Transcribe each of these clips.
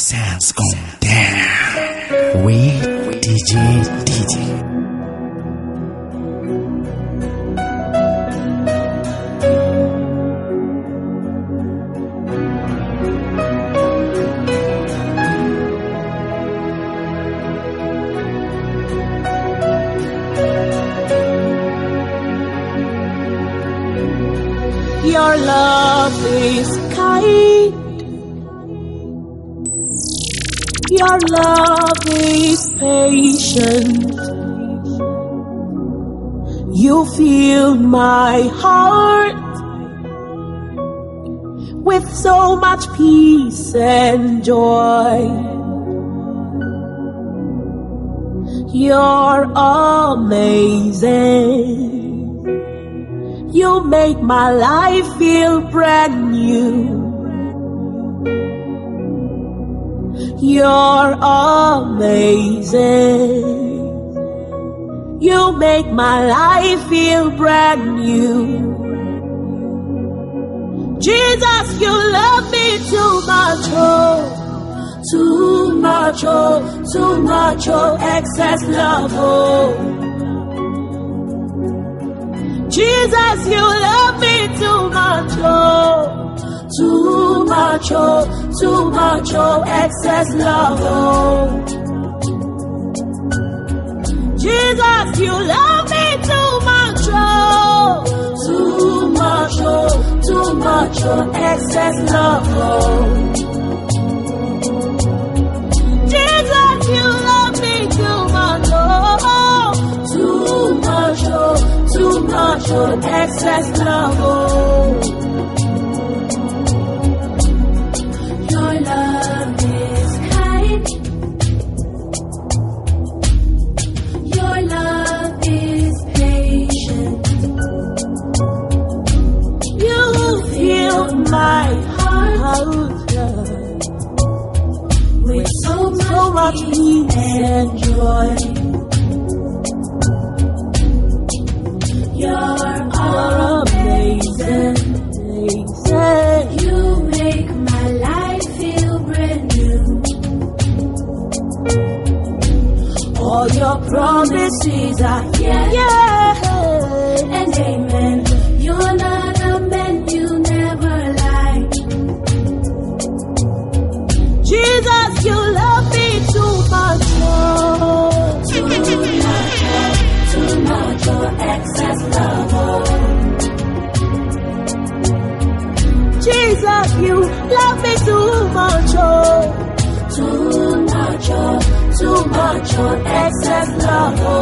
Sounds going down with DJ. Your love is kind. Your love is patient. You fill my heart with so much peace and joy. You're amazing. You make my life feel brand new. You're amazing. You make my life feel brand new. Jesus, you love me too much, oh. Too much, oh. Too much, oh. Excess love, oh. Jesus, you love me too much, oh. Too much, oh. Too much, oh. Excess love, oh. Jesus, you love me too much, oh. Too much, oh. Too much, oh. Excess love, oh. Jesus, you love me too much, oh. Too much, oh. Too much, oh, excess love, oh. Your love is kind. Your love is patient. You fill my heart with so much peace and joy. You're amazing. You make my life feel brand new. All your promises are yes and amen. You're not a man, you never lie. Jesus, you love me too much, oh. Too much, oh. Too much, oh. Excess love, oh. Jesus, you love me too much, oh. Too much, oh. Too much, oh. Excess love, oh.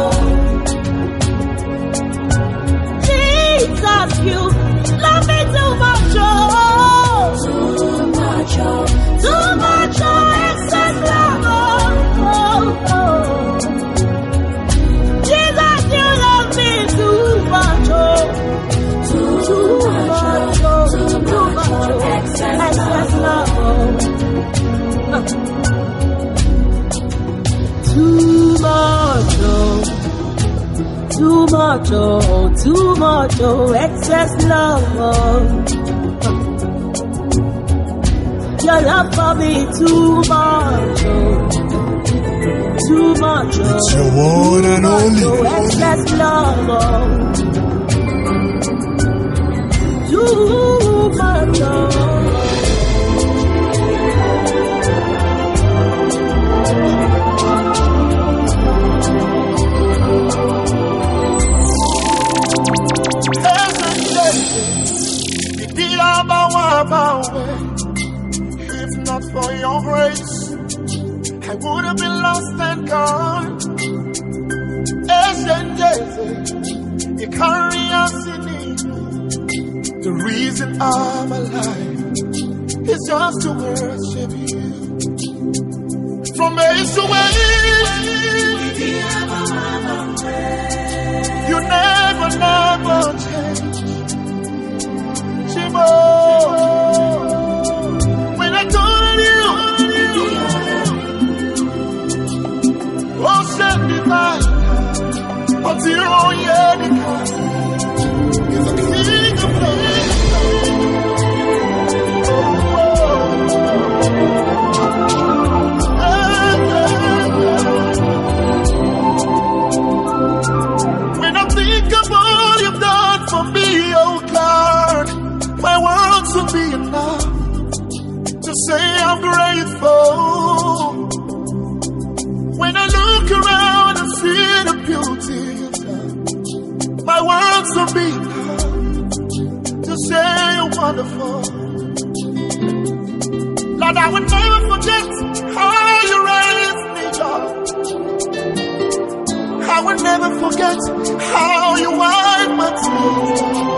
Jesus, you love me too much, oh. Too much, oh. Too much, oh. Excess love, oh. Jesus, you love me too much, oh. Too much, oh. Too much, oh. Excess love, oh. Too much, oh. Too much, oh. Too much, oh. Excess love, oh. Your love for me too much, oh. Too much, oh. It's your one and only. Oh, excess love, oh. Too much, oh. If not for your grace, I would have been lost and gone. You carry us in it. The reason I'm alive is just to worship you. From age to age, you never change. Shimo. When I told you, oh, send me back. Until all year is a king of glory. to say I'm grateful. When I look around and see the beauty of God, my words are being to say you're wonderful. Lord, I would never forget how you raised me, God. I would never forget how you wiped my tears.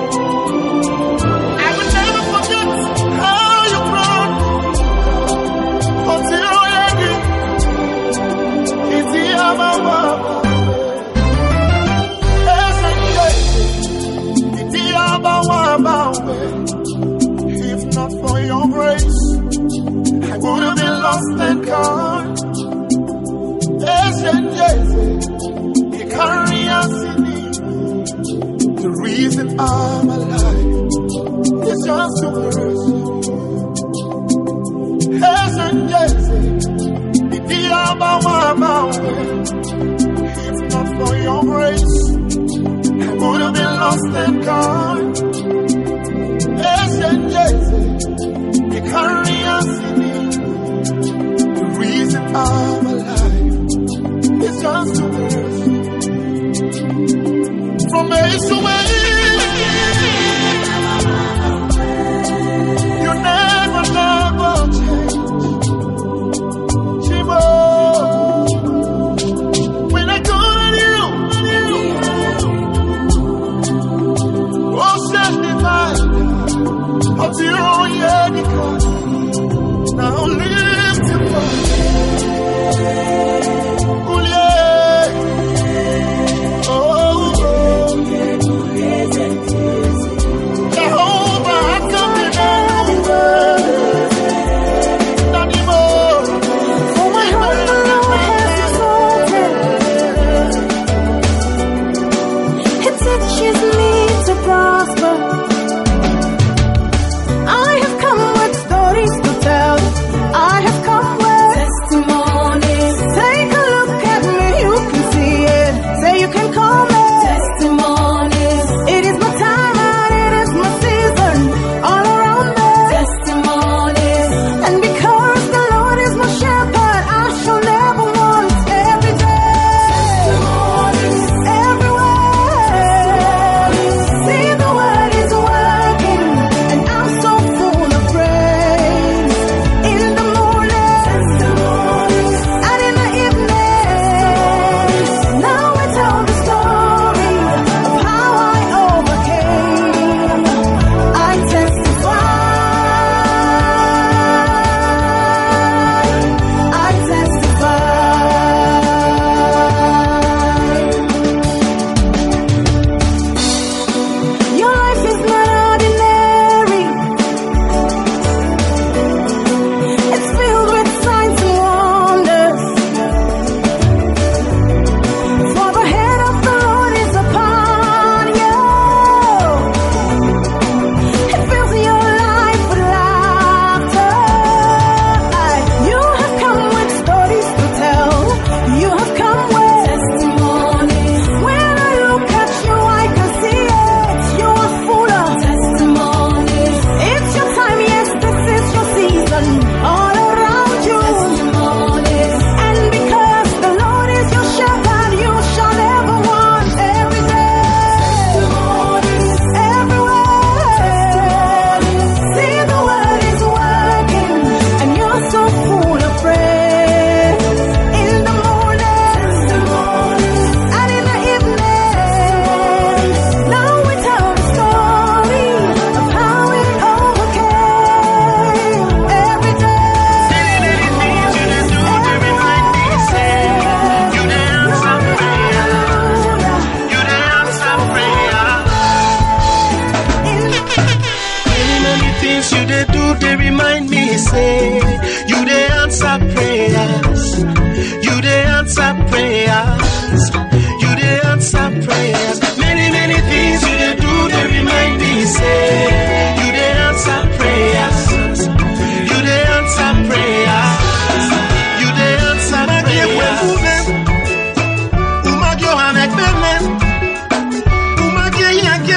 I would never forget how you brought me until I did. It's the if not for your grace, I would have been lost and gone. You carry us in it. The reason I'm alive is just to worship you. If not for your grace, I would have been lost and gone. You carry us in it. The reason I'm alive is just to worship. From age to age, you never change. Shimo, when I call on you, ocean divine, until now lift your voice.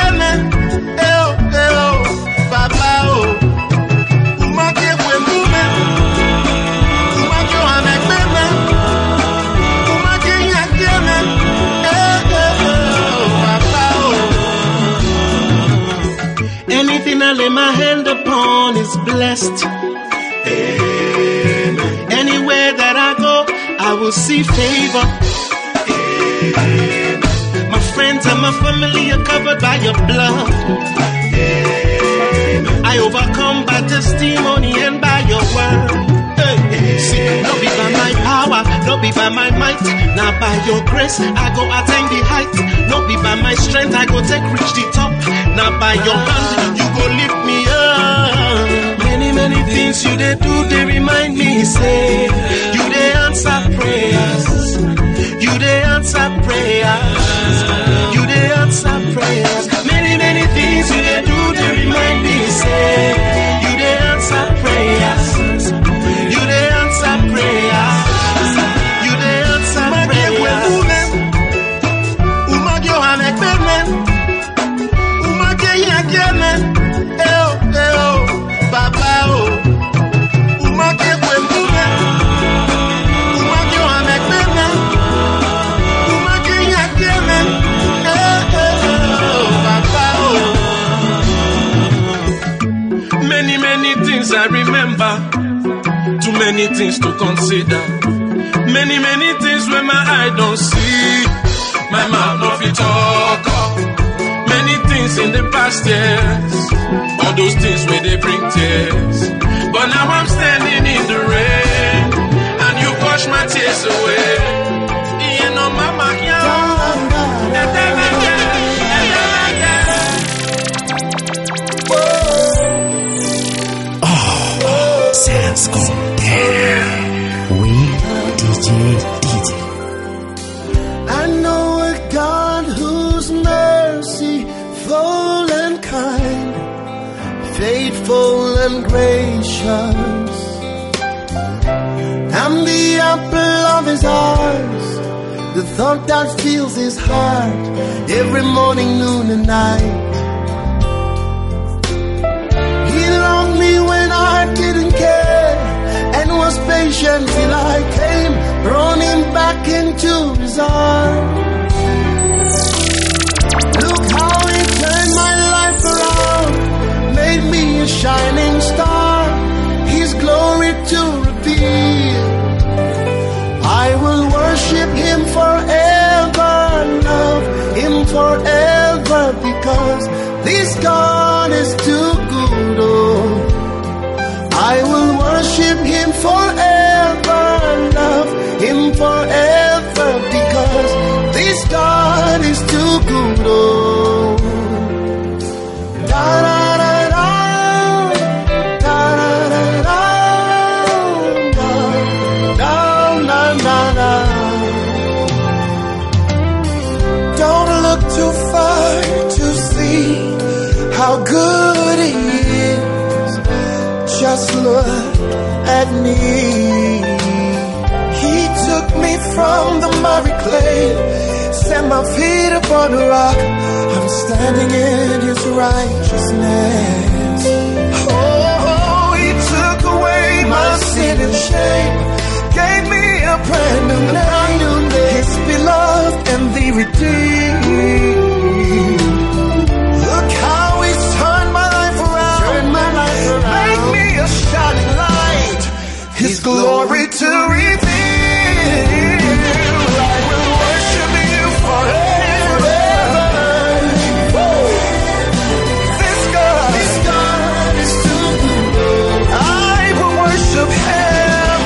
Papa, oh, lay my hand upon is blessed. Amen. Anywhere that I go, I will see favor. Amen. My friends and my family are covered by your blood. Amen. I overcome by testimony and by your word. See, no be by my power, no be by my might. Now by your grace, I go attain the height. No be by my strength, I go reach the top. Now by your hand, you go lift me up. Many, many things you they do, they remind me, say, you they answer prayers. You they answer prayers. You they answer prayers. Many, many things you they do, they remind me, say, you they answer prayers. You they answer prayers. You they answer prayers. Umagyo hamekbemen. Umagye yakemen. Baba o. Umagye kwemumen. Umagyo hamekbemen. Umagye yakemen. Baba o. Many, many things I remember. Too many things to consider. Many, many things where my eye don't see. My mouth no fit talk. Many things in the past years. All those things where they bring tears. But now I'm standing in the rain, and you wash my tears away. You know, mama, Oh, Sands gone down. We DJ. I know a God whose mercy full and kind, faithful and gracious. I'm the apple of his eyes, the thought that fills his heart every morning, noon and night. He loved me when I didn't care, and was patient till I came running back into his arms. Look how he turned my life around, made me a shining star, his glory to reveal. I will worship him forever, love him forever, because this God is too good. Oh, I will worship him forever, love him forever, because this God is too good. Oh, da da da da, da da da da, da da da da. Don't look too far to see how good he is. Just look at me. He took me from the muddy clay, set my feet upon a rock. I'm standing in his righteousness. Oh, he took away my sin and shame, gave me a brand new name, his beloved and the redeemed. Look how he's turned my life around, make me a shining light, his glory to reveal. I will worship you forever. This God is too good. I will worship him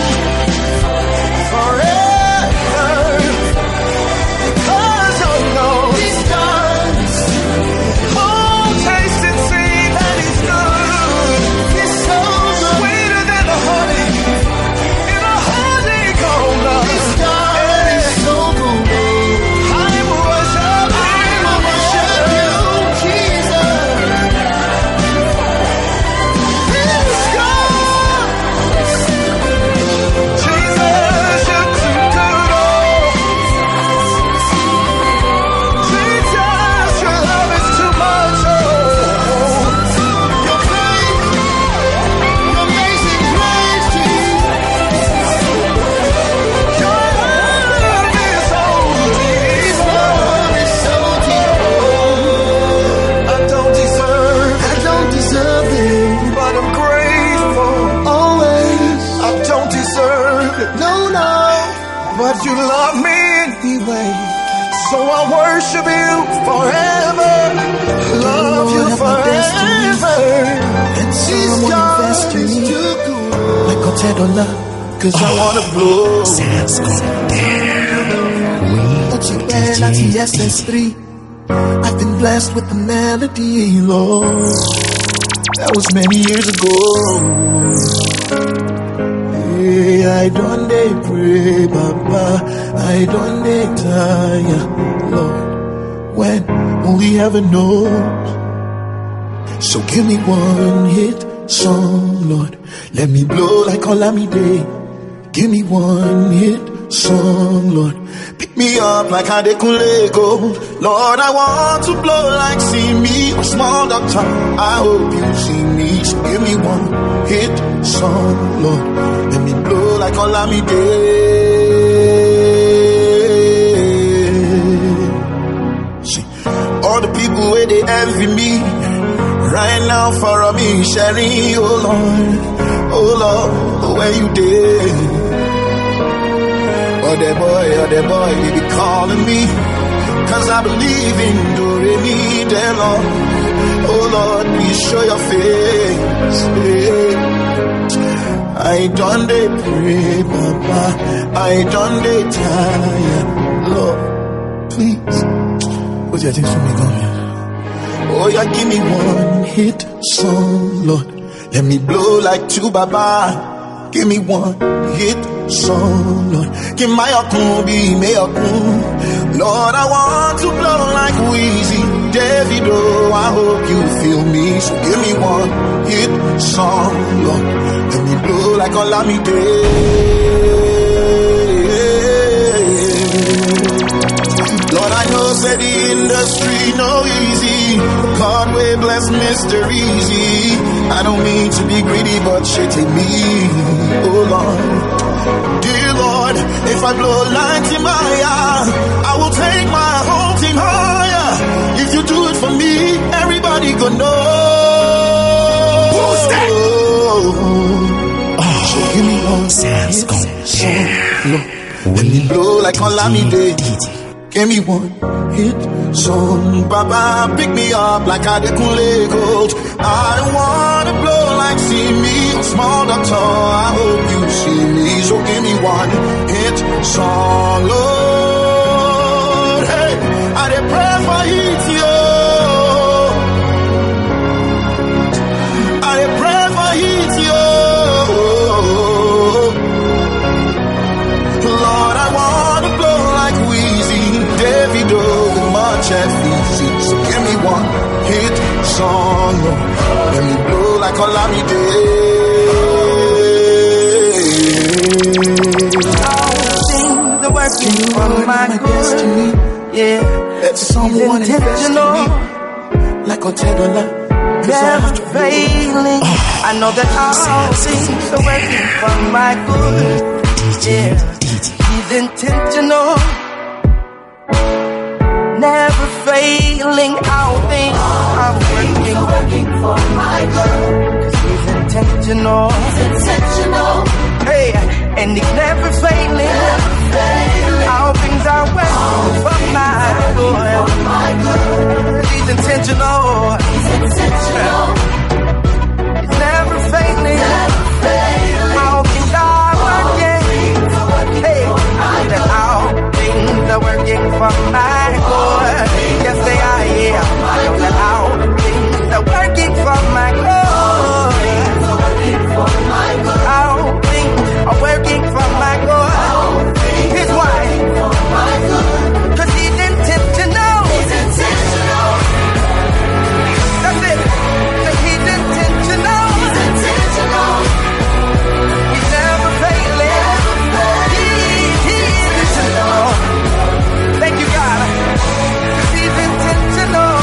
forever, because I know this God is too good. Oh, taste and see that he's good. He's so good. Sweeter than the honey in a honeycomb. but you love me anyway. So I worship you forever, love you forever. And this God is too good. Like a $10, cause I wanna blow. Sounds good. TS3. I've been blessed with the melody, Lord. That was many years ago. Hey, I don't dey pray, Baba. I don't dey tire, Lord. When only heaven knows. So give me one hit song, Lord. Let me blow like Olamide. Give me one hit song, Lord. Pick me up like Adekunle Gold. Lord, I want to blow like see me or small doctor. I hope you see me. So give me one hit song, Lord. Let me blow like Olamide. See, all the people where they envy me right now for me sharing. Oh Lord, where you did? Oh, that boy, they be calling me, cause I believe in Doremi, dear Lord. Oh Lord, please show your face. I done they pray, Papa. I done they tired, Lord. Please, what's your things for me, God? Oh, yeah, give me one hit song, Lord. Let me blow like two, Baba. Give me one hit song, Lord. Give my be me Lord, I want to blow like Weezy, Davido. I hope you feel me. So give me one hit song, Lord. Let me blow like Olamide. Lord, I know say the industry no easy. God will bless Mr. Easy. I don't mean to be greedy, but shit take me. Oh Lord, dear Lord, if I blow like Timaya, I will take my whole team higher. If you do it for me, everybody gonna know. Who's that? So give me one Sounds good. Lord, let me blow like Olamide. Give me one hit song, Baba, pick me up like Adekunle Gold. I wanna blow like see me or small doctor. I hope you see me. So give me one hit song, Lord. Hey, I dey pray for it, yo. I dey pray for it, yo. Lord, I wanna blow like Weezy, Davido, much easy. So give me one hit song, Lord. Let me blow like Olamide. All things are working for my destiny. Yeah, That's someone intentional, like $10. never failing. I know that all things are working for my good. Yeah, he's intentional, never failing. All things are working for my good. 'Cause he's intentional. Hey, and he's never failing. All things are working for my good. He's intentional. He's never failing. All things are working. Hey, that all things are working for my good. Yes, they are. Yeah, that all things are working for my good. All things are working for my good. Here's why. 'Cause he's intentional. That's it. He's intentional. He's never failing. He's intentional. Thank you, God. 'Cause he's intentional.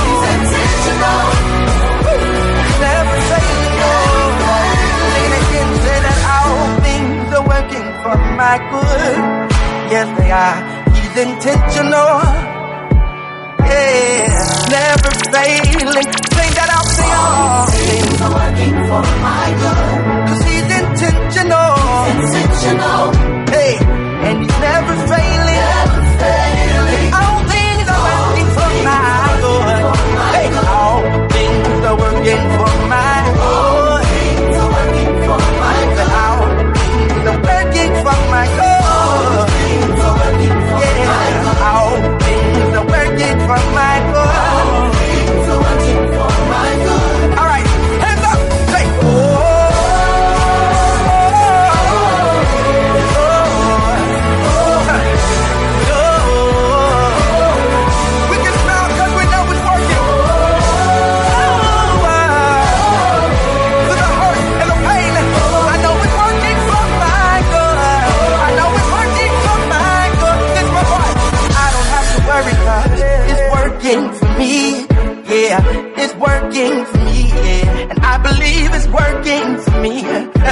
He's never failing. Sing it again, say that all things are working for my good. Yes, they are. He's intentional. Yeah, never failing. Sing that out, say all things are working for my good. 'Cause he's intentional. Hey, and he's never failing.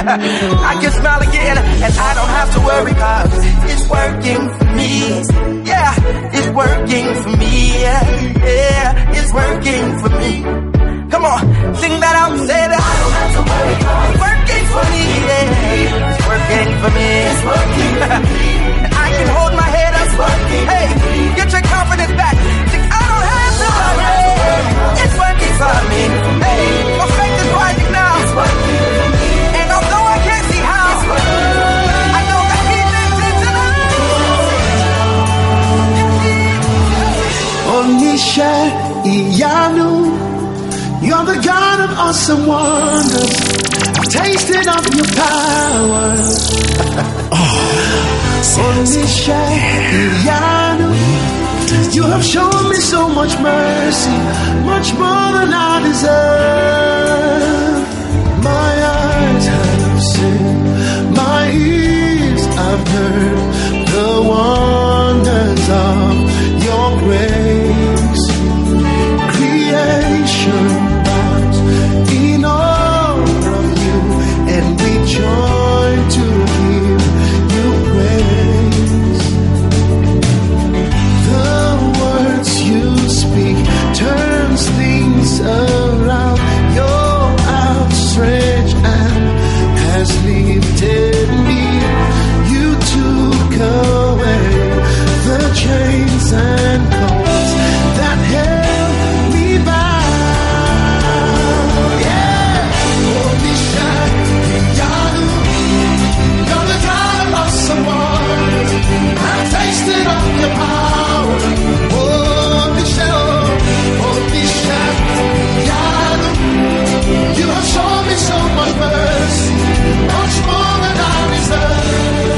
I can smile again, and I don't have to worry about it's working for me. Yeah, it's working for me. Yeah, it's working for me. Come on, sing that out and say that. I don't have to worry about it's working for me. Yeah, it's working for me. It's working for me. And I can hold my head up. It's working. Hey, get your confidence back. Sing, I don't have to worry. It's working for me. Hey, my faith is rising now. It's working for me. And although I can't see how, it's working. I know that He lives in tonight. Onisha Iyanu, you're the God of awesome wonders. I've tasted of your power. Onisha Iyanu, you have shown me so much mercy, much more than I deserve. My eyes have seen, my ears have heard the wonders of your grace. Creation bows in awe of you, and we join to give you praise. The words you speak turns things around. Your outstretched hand has lifted me. You took away the chains and cords that held me bound. Yeah, Onisha Iyanu, you're the God of awesome wonders. I've tasted of your power. Onisha Iyanu, you have shown me so much mercy, much more than I deserve.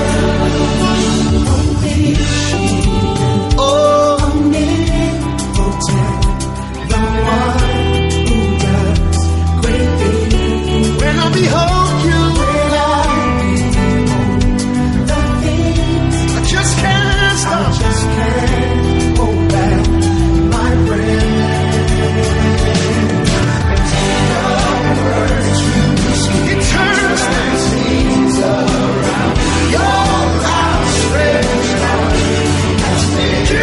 When I behold you, I just can't stop. I just can't hold back my breath. It turns things around. Your outstretched arm has taken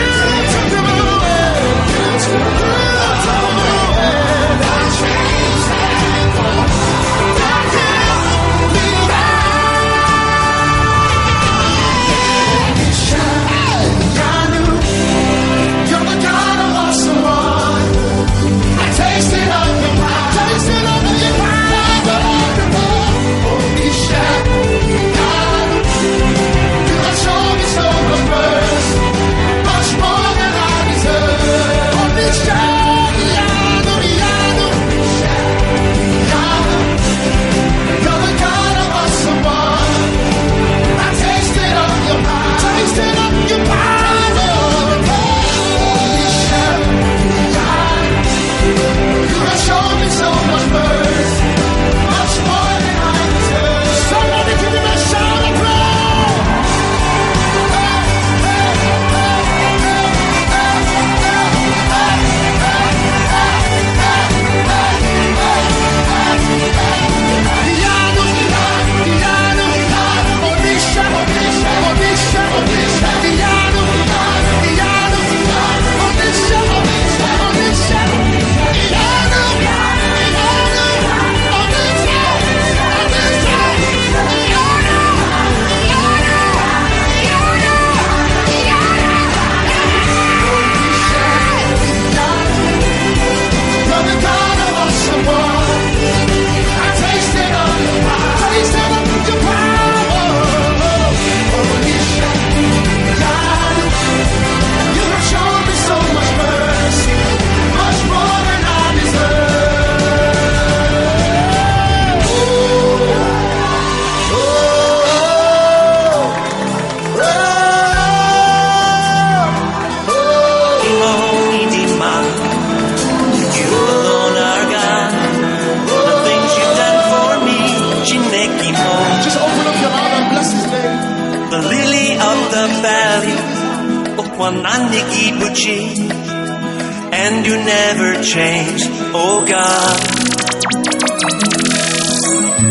and you never change, oh God.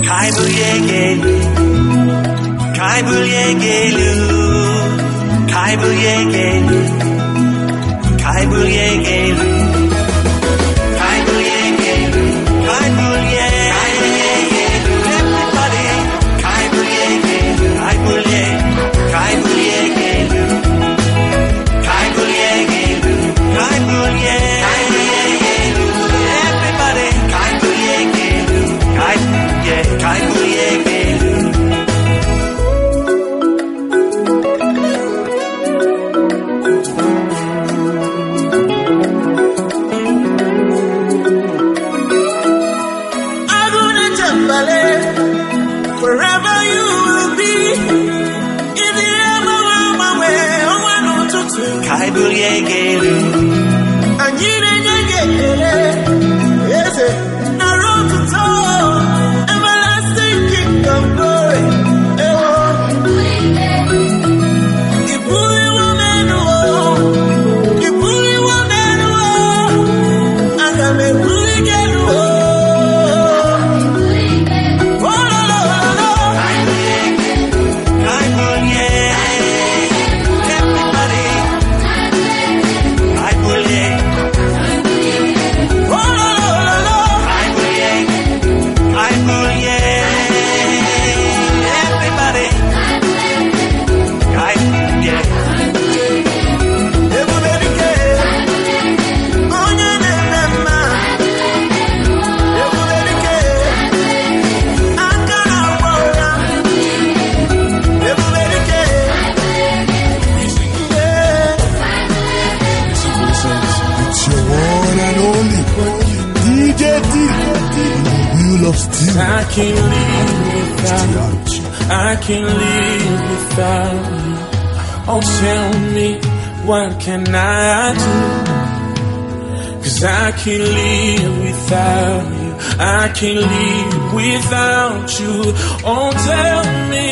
Can't live without you. Oh, tell me,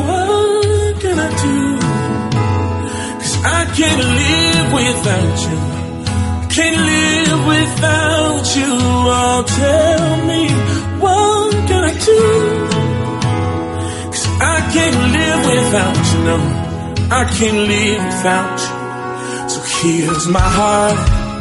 what can I do? 'Cause I can't live without you. Can't live without you. Oh, tell me, what can I do? 'Cause I can't live without you. No, I can't live without you. So here's my heart,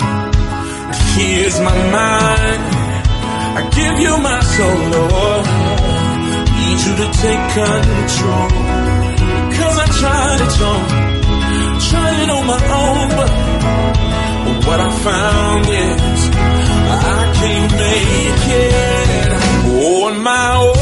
here's my mind. I give you my soul, Lord. Need you to take control. 'Cause I tried it all, tried it on my own, but what I found is I can't make it on my own.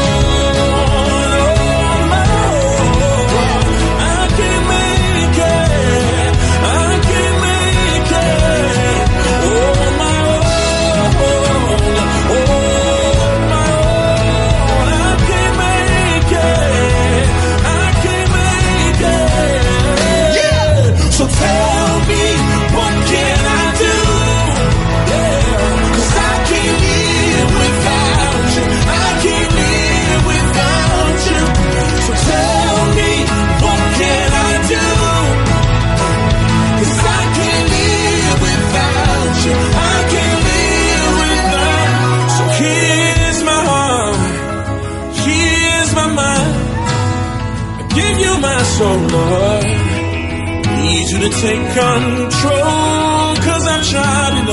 Tell me, what can I do? Yeah, 'cause I can't live without you. I can't live without you. So tell me, what can I do? 'Cause I can't live without you. I can't live without you. So here's my heart, here's my mind. I give you my soul, Lord. Need you to take control, 'cause I've tried it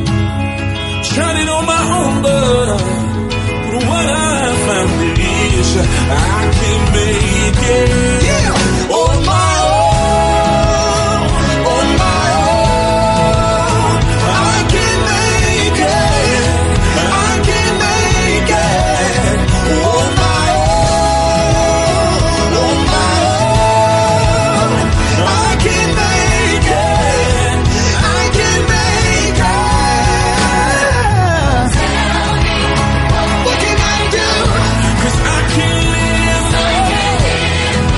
on my own, but what I found is I can't make it. Yeah, on my own, on my own. I can't make it, I can't make it. On my own, on my own. I can't make it, I can't make it. What can I do? 'Cause I can't live.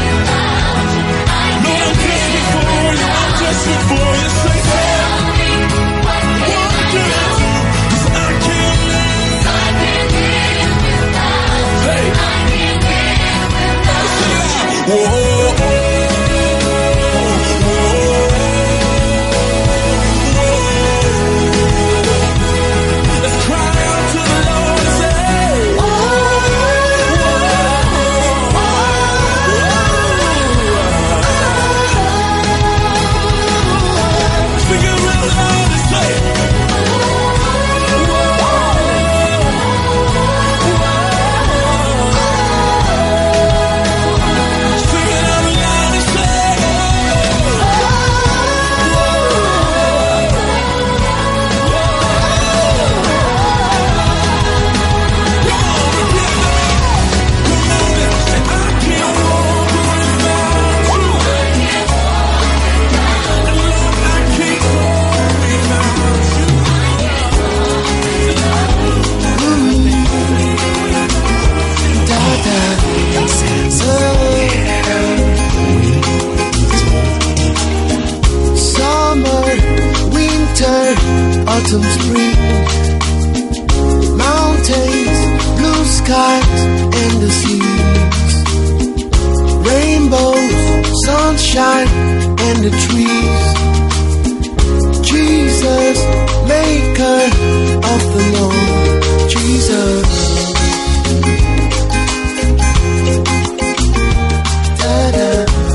autumn, spring, mountains, blue skies, and the seas, rainbows, sunshine, and the trees. Jesus, maker of the Lord, Jesus. Da-da.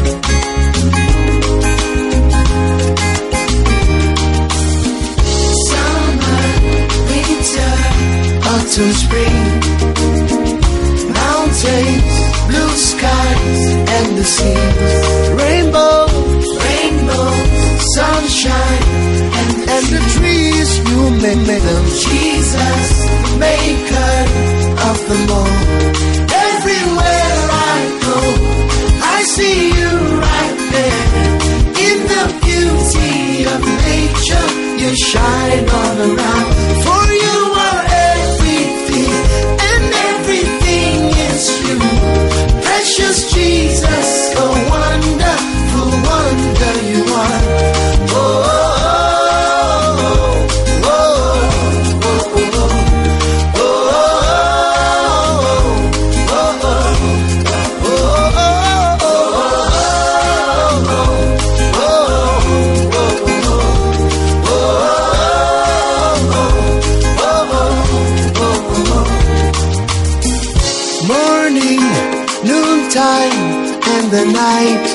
Summer, winter, autumn, spring, mountains, blue skies, and the seas, rainbows, sunshine, and the trees. You made them. Jesus, maker of the Lord. Everywhere I go, I see you right there. In the beauty of nature, you shine all around. For you are everything, and everything is you. Precious Jesus, a wonderful wonder you are. Oh, oh, oh, oh, oh, oh, morning, noontime, and the night.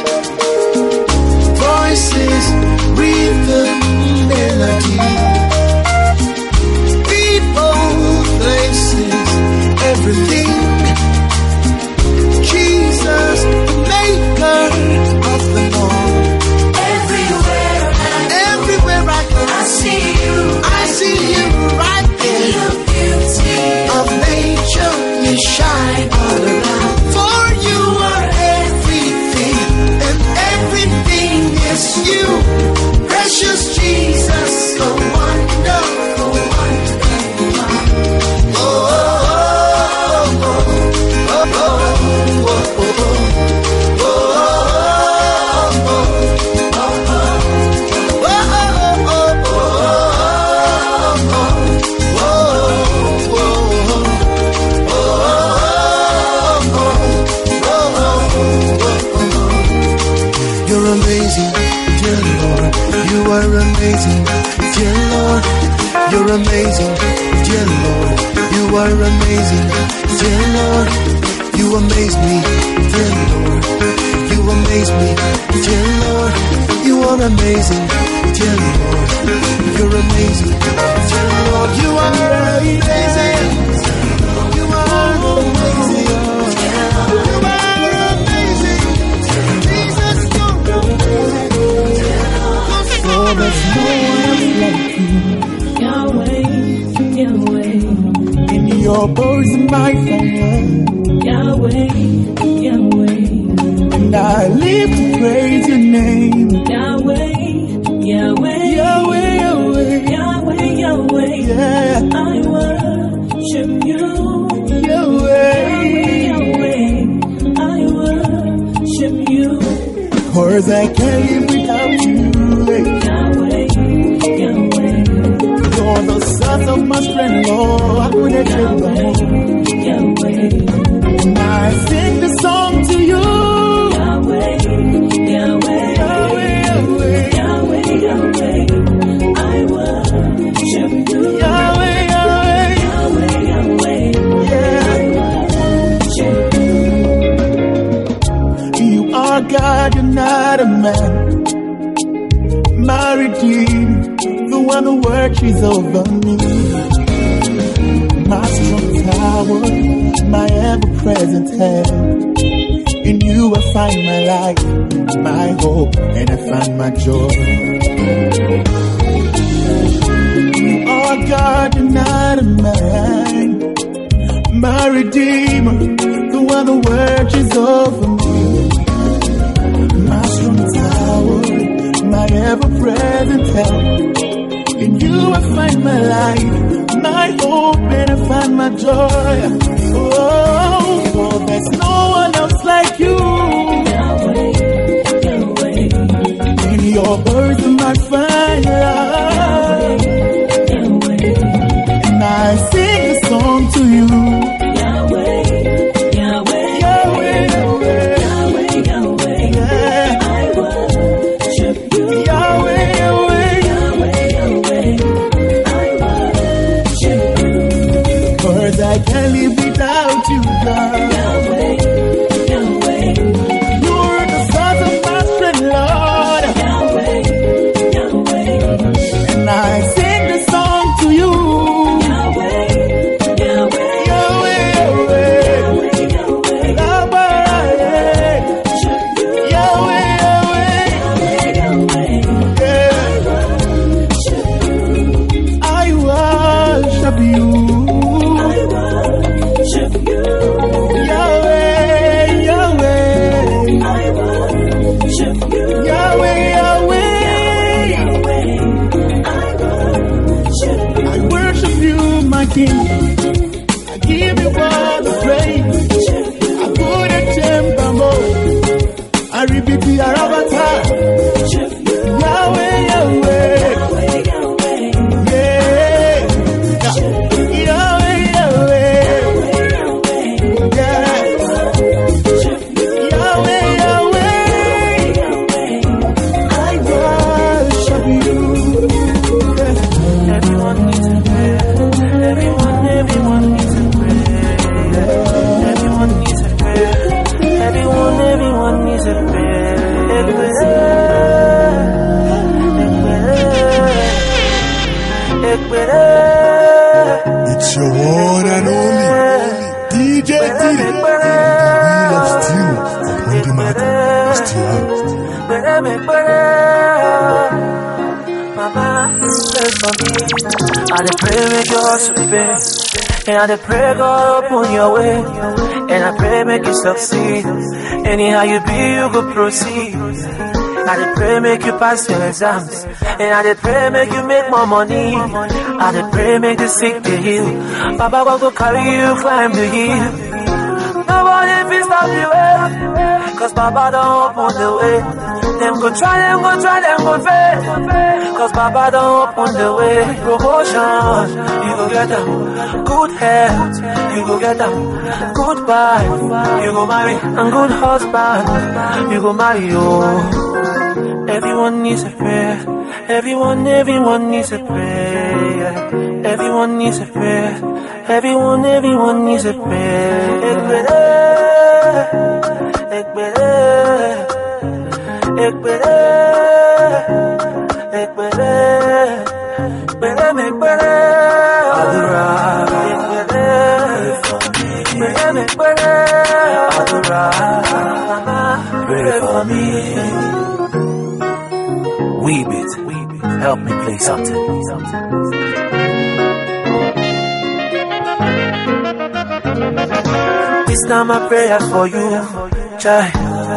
Voices, rhythm, melody. People, places, everything. Jesus, the maker of the Lord. Everywhere I go, I see you right there. In the beauty of nature, you shine all around. For you are everything, and everything is you. Precious Jesus, so wonderful, wonderful. Oh, oh, oh, oh, oh, oh, oh, oh, oh. You're amazing, dear Lord. You are amazing, dear Lord. You're amazing, dear Lord. You are amazing, dear Lord. You amaze me, dear Lord. You amaze me, dear Lord. You are amazing, dear Lord. You're amazing, dear Lord. You are amazing. You are amazing. Oh, there's no one else like you, Yahweh, Yahweh. In your bosom I find Yahweh, Yahweh. And I live to praise your name, Yahweh, Yahweh, Yahweh, Yahweh, Yahweh, Yahweh. Yeah, I worship you, Yahweh, Yahweh, Yahweh. I worship you. 'Cause I can't live without you. Yahweh, Yahweh. You're the source of my strength, Lord. I couldn't live without you. Yahweh. And I sing the song to you. Yahweh, Yahweh, Yahweh, Yahweh, Yahweh, Yahweh. I worship you. Yahweh, Yahweh, Yahweh, Yahweh. Yeah. I worship you. You are God, you're not a man. My Redeemer, the one who watches over me. My strong tower, my ever-present help. In you I find my life, my hope, and I find my joy. You are God, you're not a man. My Redeemer, the one who watches over me. My strong tower, my ever-present help. In you I find my life, my hope, and I find my joy. Oh, there's no one else like you. Yahweh, Yahweh. In your bosom I find life. Aribibi Arabata. Yahweh, Yahweh. It's your one and only DJ Diddy. The wheel of steel upon the matter is still out. Mama, pray for me. I dey pray make your heart prepare, and I dey pray God open your way, and I pray make you succeed. Anyhow you be, you go proceed. I dey pray make you pass your exams, and I dey pray make you make more money. I dey pray make the sick dey heal. Baba God go carry you climb the hill. Nobody fit stop the way, cause Baba don't open the way. Them go try, them go fail, cause Baba don't open the way. Promotion, you go get them. Good health, you go get them. Good wife, you go marry. And good husband, you go marry. Oh, everyone needs a prayer. Everyone needs a prayer. Everyone needs a prayer. Everyone needs a prayer. Pray for me. Weebit, help me play something. This time my prayer for you, child.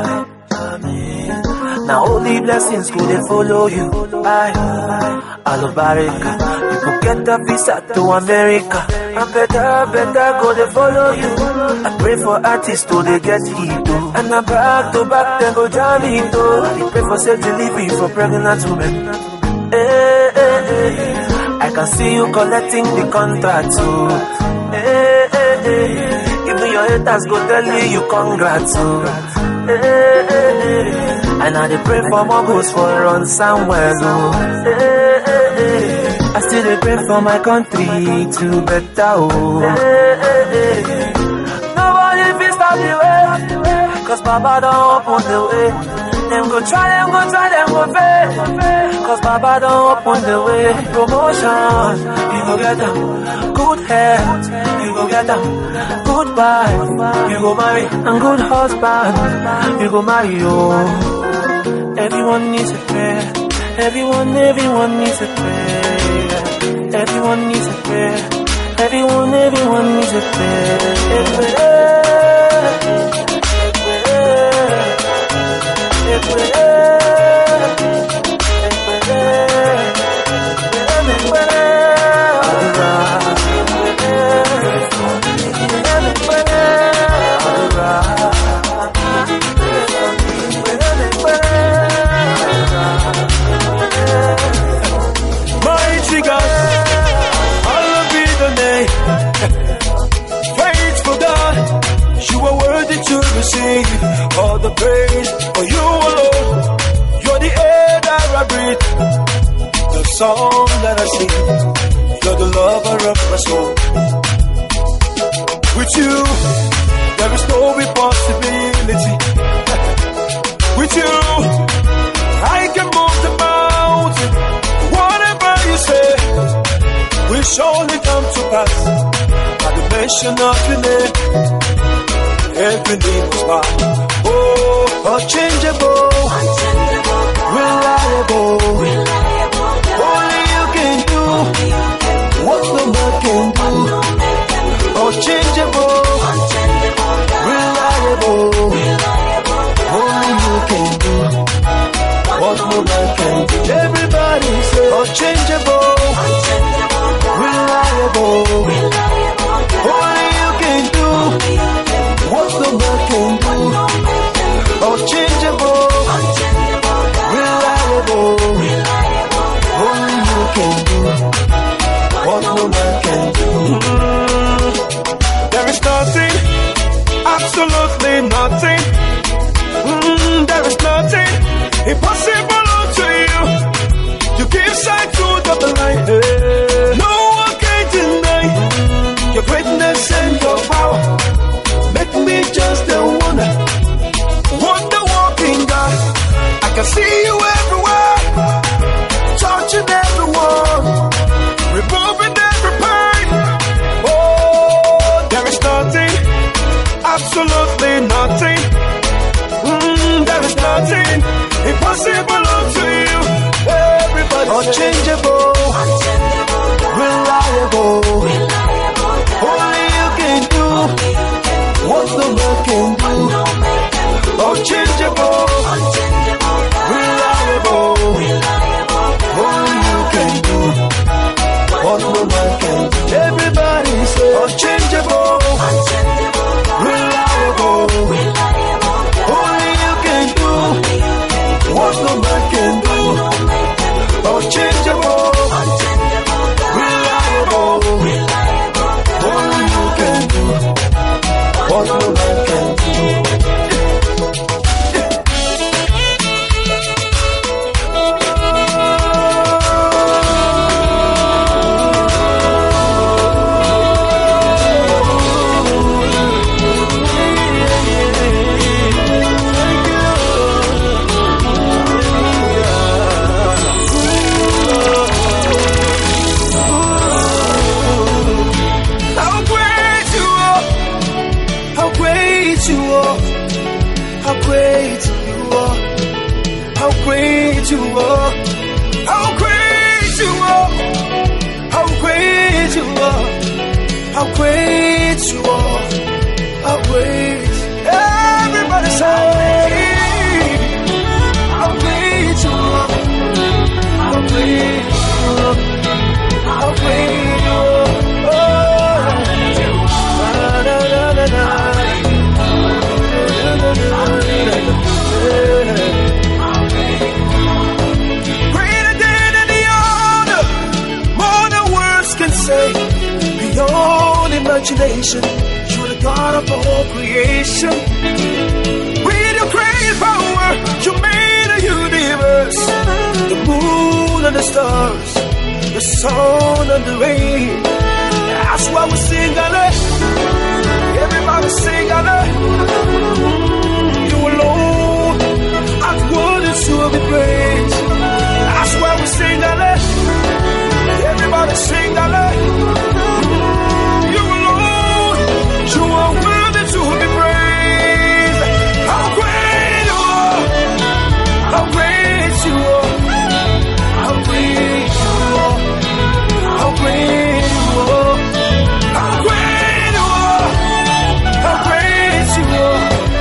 Now only blessings go they follow you. Alubarika, you go get a visa to America. And better go they follow you. I pray for artists to they get hit too. And I back to back then go jam it too. I pray for safe delivery for pregnant women. I can see you collecting the contract too. Even your haters go tell you congrats too. And I dey pray for more goals for run somewhere though. I still dey pray for my country to better oh. Nobody fit stop the way, cause Baba don't open the way. Them go try, them go fail, cause Baba don't open the way. Promotion, you go get them. Good health, you go get them. Good wife, you go marry. And good husband, you go marry oh. Everyone needs a prayer. Everyone needs a prayer. Everyone needs a prayer. Everyone needs a prayer. Mighty God, hallowed be the name. Faithful God, you are worthy to receive all the praise. For you alone, you're the air that I breathe, the song that I sing. You're the lover of my soul. With you, there is no impossibility. With you, I can move the mountain. Whatever you say will surely come to pass. By the mention of your name, every knee must bow. Oh, unchangeable, reliable. Only you can do what no man can do. Unchangeable, reliable. Only you can do what no man can do. Everybody say unchangeable, reliable. Only you can do what no man can do. Unchangeable, absolutely nothing. There is nothing impossible unto you. You give sight to the blind. No one can deny your greatness and your power. Make me just a wonder walking God. I can see you everywhere, touching everyone, removing every pain. Oh, there is nothing, absolutely nothing. There is nothing impossible unto you. Everybody unchangeable, reliable. Only you can do what no man can do. Unchangeable, reliable. Only you can do what no man can do. Everybody say unchangeable, reliable. Only you can do what no man can do. Unchangeable, reliable. Only you can do what no man can do. How great you are, how great you are, how great you are, how great you are, how great you are, how great. Everybody say, how great you are, how great you are, how great you are. Oh, na na na na. Greater than any other, more than words can say, beyond imagination, you're the God of all creation. With your great power, you made the universe, the moon and the stars, the sun and the rain. That's why we sing hallelujah. Everybody sing hallelujah. You alone are worthy to be praised. That's why we sing hallelujah. Everybody sing hallelujah. You alone, you are worthy to be praised. How great you are, how great you are, how great you are, how great you are, how great you are, how great you are.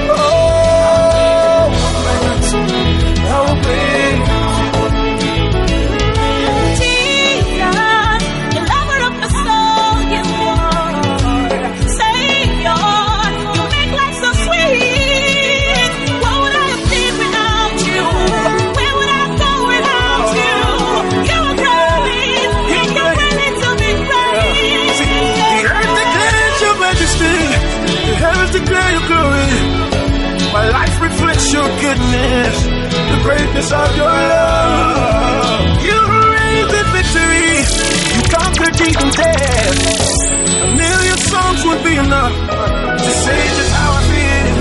Declare your glory. My life reflects your goodness, the greatness of your love. You raised in victory, you conquered deep and death. A million songs would be enough to say just how I feel.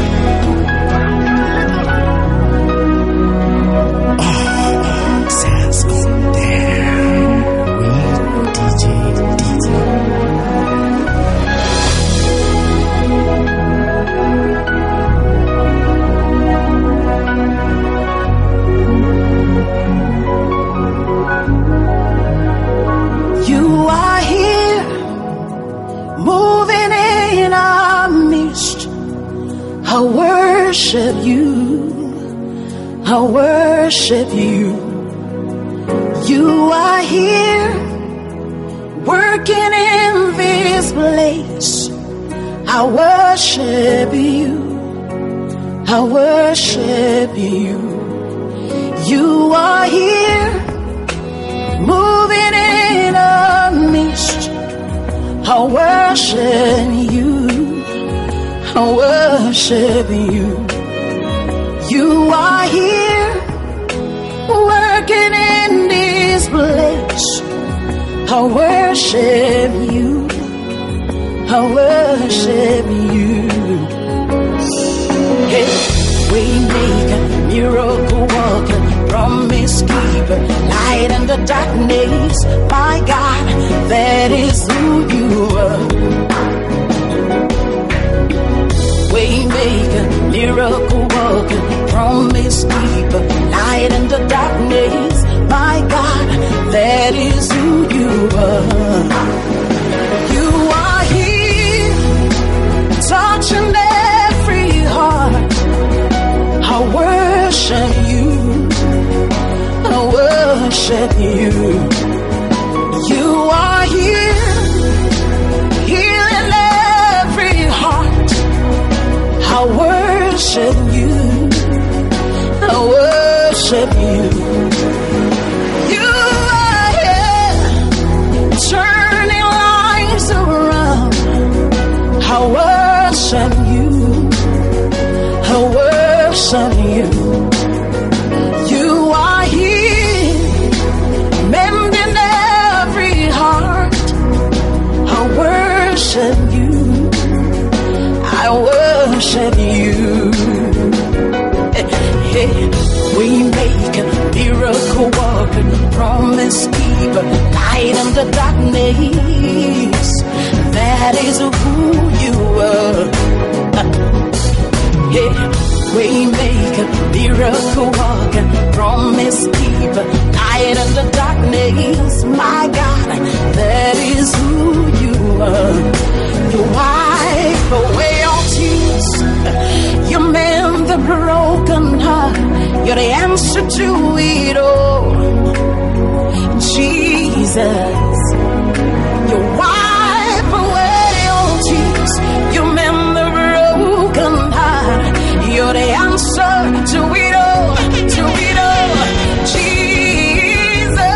Oh, sounds going down with DJ. You are here, moving in our midst. I worship you, I worship you. You are here, working in this place. I worship you, I worship you. You are here, moving in our midst. I worship you, I worship worship you. You are here, working in this place. I worship you. I worship you. Hey, we make a miracle worker, promise keeper, light in the darkness. My God, that is who you are. We make a miracle worker, promise keeper, light in the darkness. My God, that is who you are. You are here, touching every heart. I worship you. I worship you. You are here, healing every heart. I worship you. I worship you. You are here, turning lives around. I worship you. I worship you. You are here, mending every heart. I worship you. I worship you. Hey, we make a miracle worker, promise keeper, light in the darkness. That is who you are. Hey, we make a miracle worker, promise keeper, light in the darkness. My God, that is who you are. You wipe away all tears. You mend the broken heart. You're the answer to it all. Jesus, you wipe away all tears. You mend the broken heart. You're the answer to it all. To it all. Jesus,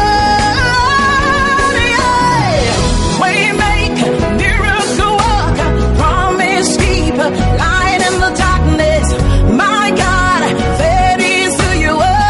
yeah. We make miracle worker, promise keeper, light in the darkness. My God, that is who you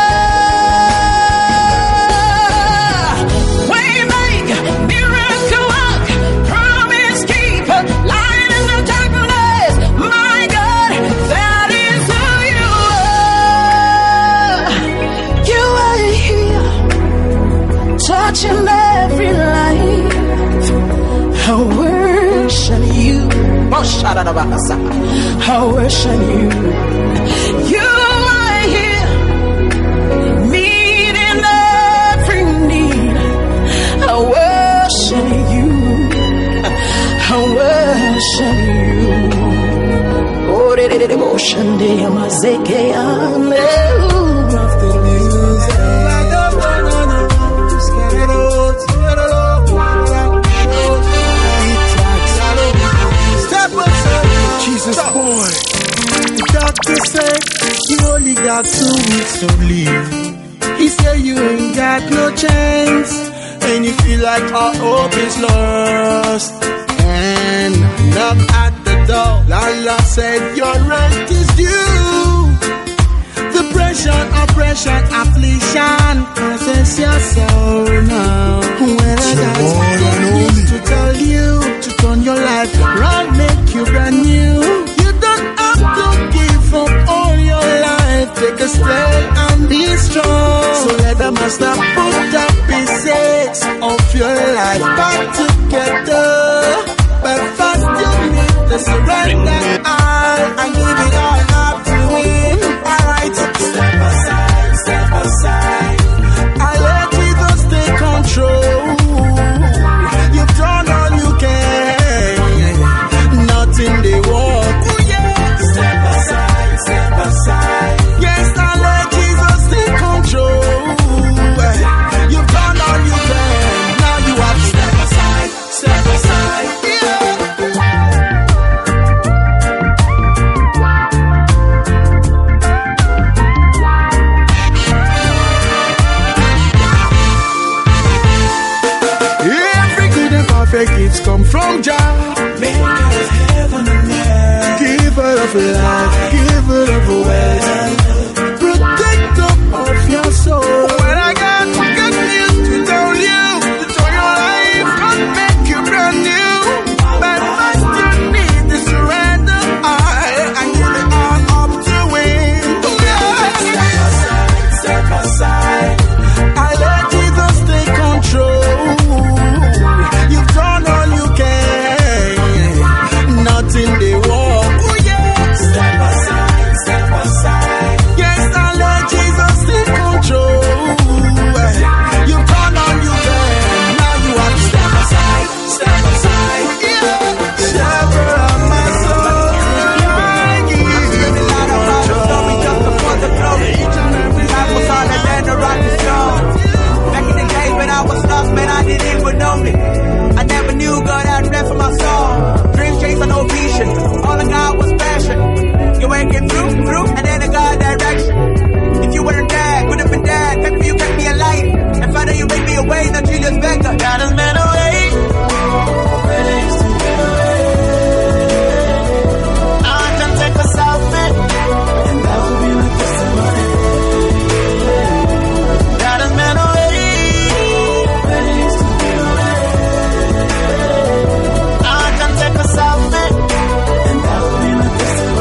are. We make miracle worker, promise keeper, light in the darkness. My God, that is who you are. You are here, touching every life. I worship you. Oh, shout out about us. I worship you. You are here, meeting every need. I worship you. I worship you. Oh, the devotion, the amazeke, Jesus boy, the doctor said you only got 2 weeks to live. He said you ain't got no chance, and you feel like all hope is lost. And knock at the door, Lala said your rent is due. Depression, oppression, affliction possess your soul now. When I got to tell you to turn your life around, make you brand new. You don't have to give up all your life. Take a step and be strong. So let the master put the pieces of your life back together. But first you need to surrender all and give it all up to him. Alright, step aside, step aside. I let Jesus take control. You've done all you can. Nothing they want. Oh yeah. Step aside, step aside. Yes, I let Jesus take control. You've done all you can. Now you have to step aside, step aside. Gifts come from Jah, maker of heaven and earth, giver of life, giver of ways, protector of your soul. When I got good news to tell you, to turn your life and make you brand new. But I still need to surrender. I give it all up to Him. Step aside. I let Jesus take control. You've done all you can. Nothing they walk. Oh yeah. Step aside. Yes, I let Jesus take control. You've done all you can. Now you have to step aside. Yeah. Shepherd of my soul. I give you the light of my story just before the glory. I was on the land of rock and stone. Back in the days when I was lost, man, I didn't even know me. I never knew God had breath for my soul. Dreams chased on no vision. All I got was passion. You ain't get through, and then I got direction. If you weren't there, would have been dead. Maybe you kept me alive. And Father, you made me away. Now Julius Becker, God has made a way. I can take a selfie, and that will be my testimony. God has made a way. I can take a selfie, and that will be my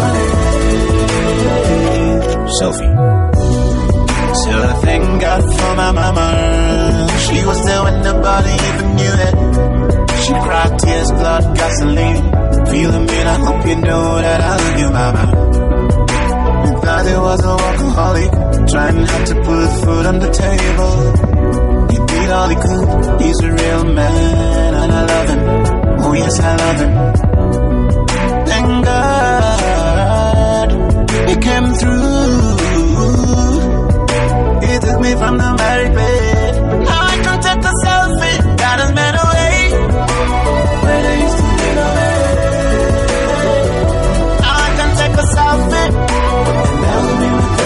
testimony. Selfie. Still I thank God for my mama. She was there when nobody even knew it. She cried tears, blood, gasoline. Feeling mean, I hope you know that I love you, mama. You thought it was a workaholic, trying not to put food on the table. He did all he could, he's a real man, and I love him. Oh yes, I love him. Thank God, he came through. He took me from the married bed. Now I can take a selfie. God has made a way. Where there used to be no way. Now I can take a selfie. And that will be my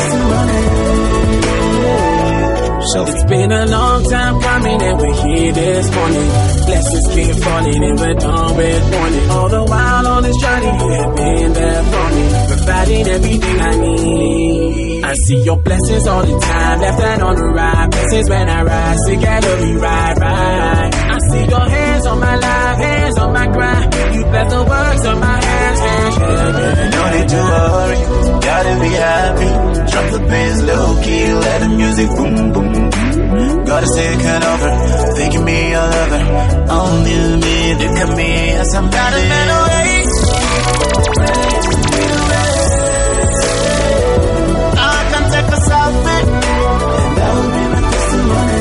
testimony. Selfie. It's been a long time coming and we're here this morning. Blessings keep falling and we're done with morning. All the while on this journey, you have been there for me, providing everything I need. I see your blessings all the time, left and on the right. Blessings when I rise, together we ride. I see your hands on my life, hands on my grind. You bless the works of my hands. No need to worry, gotta be happy. Drop the bass low key, let the music boom boom. Gotta taking over, thinking me a lover. Only me, look at me as I'm not a man away. Take a selfie, and that will be my testimony.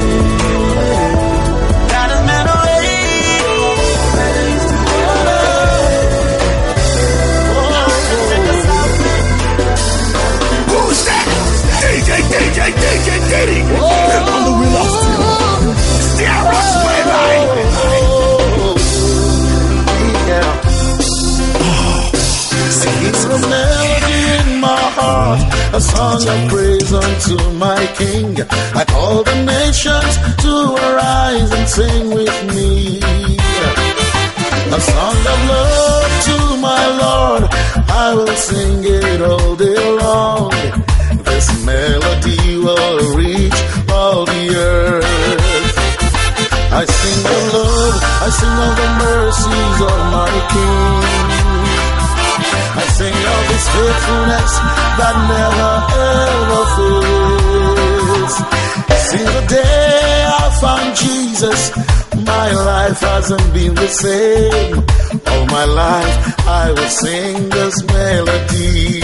God has made a way. Take a selfie. Who's that? DJ Diddy. On the wheel of steel. Still rush my mind. See, it's a melody in my heart, a song of praise unto my King. I call the nations to arise and sing with me. A song of love to my Lord, I will sing it all day long. This melody will reach all the earth. I sing of love, I sing of the mercies of my King. I sing of His faithfulness that never ever fails. Since the day I found Jesus, my life hasn't been the same. All my life I will sing this melody.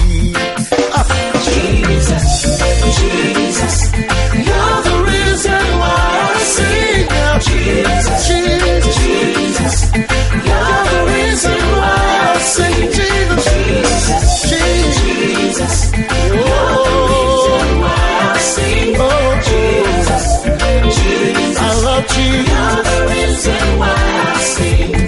Jesus, Jesus, you're the reason why I sing. Jesus, Jesus, Jesus, you're the reason why I sing. Jesus, Jesus, Jesus, you're the reason why I sing. Oh, Jesus, Jesus, I love Jesus. You're the reason why I sing.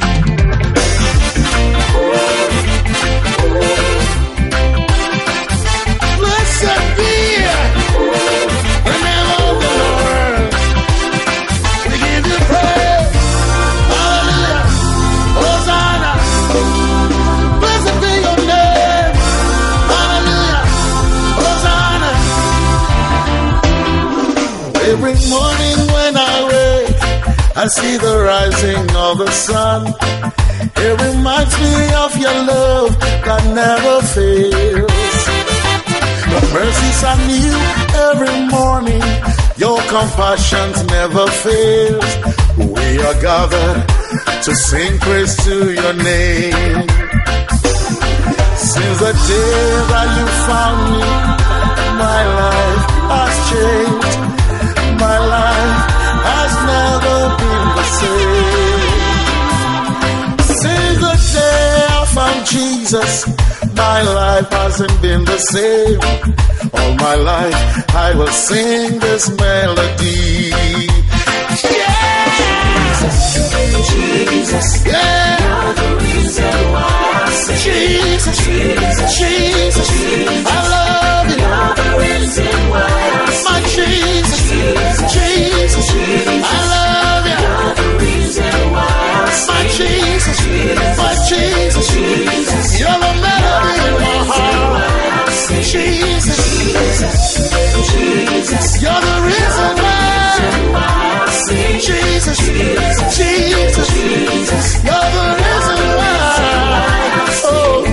Blessed be Every morning when I wake, I see the rising of the sun. It reminds me of your love that never fails. Your mercies are new every morning. Your compassion never fails. We are gathered to sing praise to your name. Since the day that you found me, my life has changed. My life has never been the same. Since the day I found Jesus, my life hasn't been the same. All my life I will sing this melody. Yeah! Jesus, yeah! You're the reason why I sing. Jesus, Jesus, I love you. You're the reason why I sing. My Jesus, Jesus, I love you. You're the reason why I sing. My Jesus, you're the melody in my heart. Jesus, you're the reason why I sing. Jesus, you're the reason why. Oh,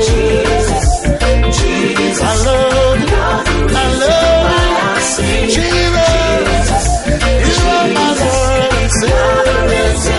I love you. I love you. Jesus, you are my Lord and Savior.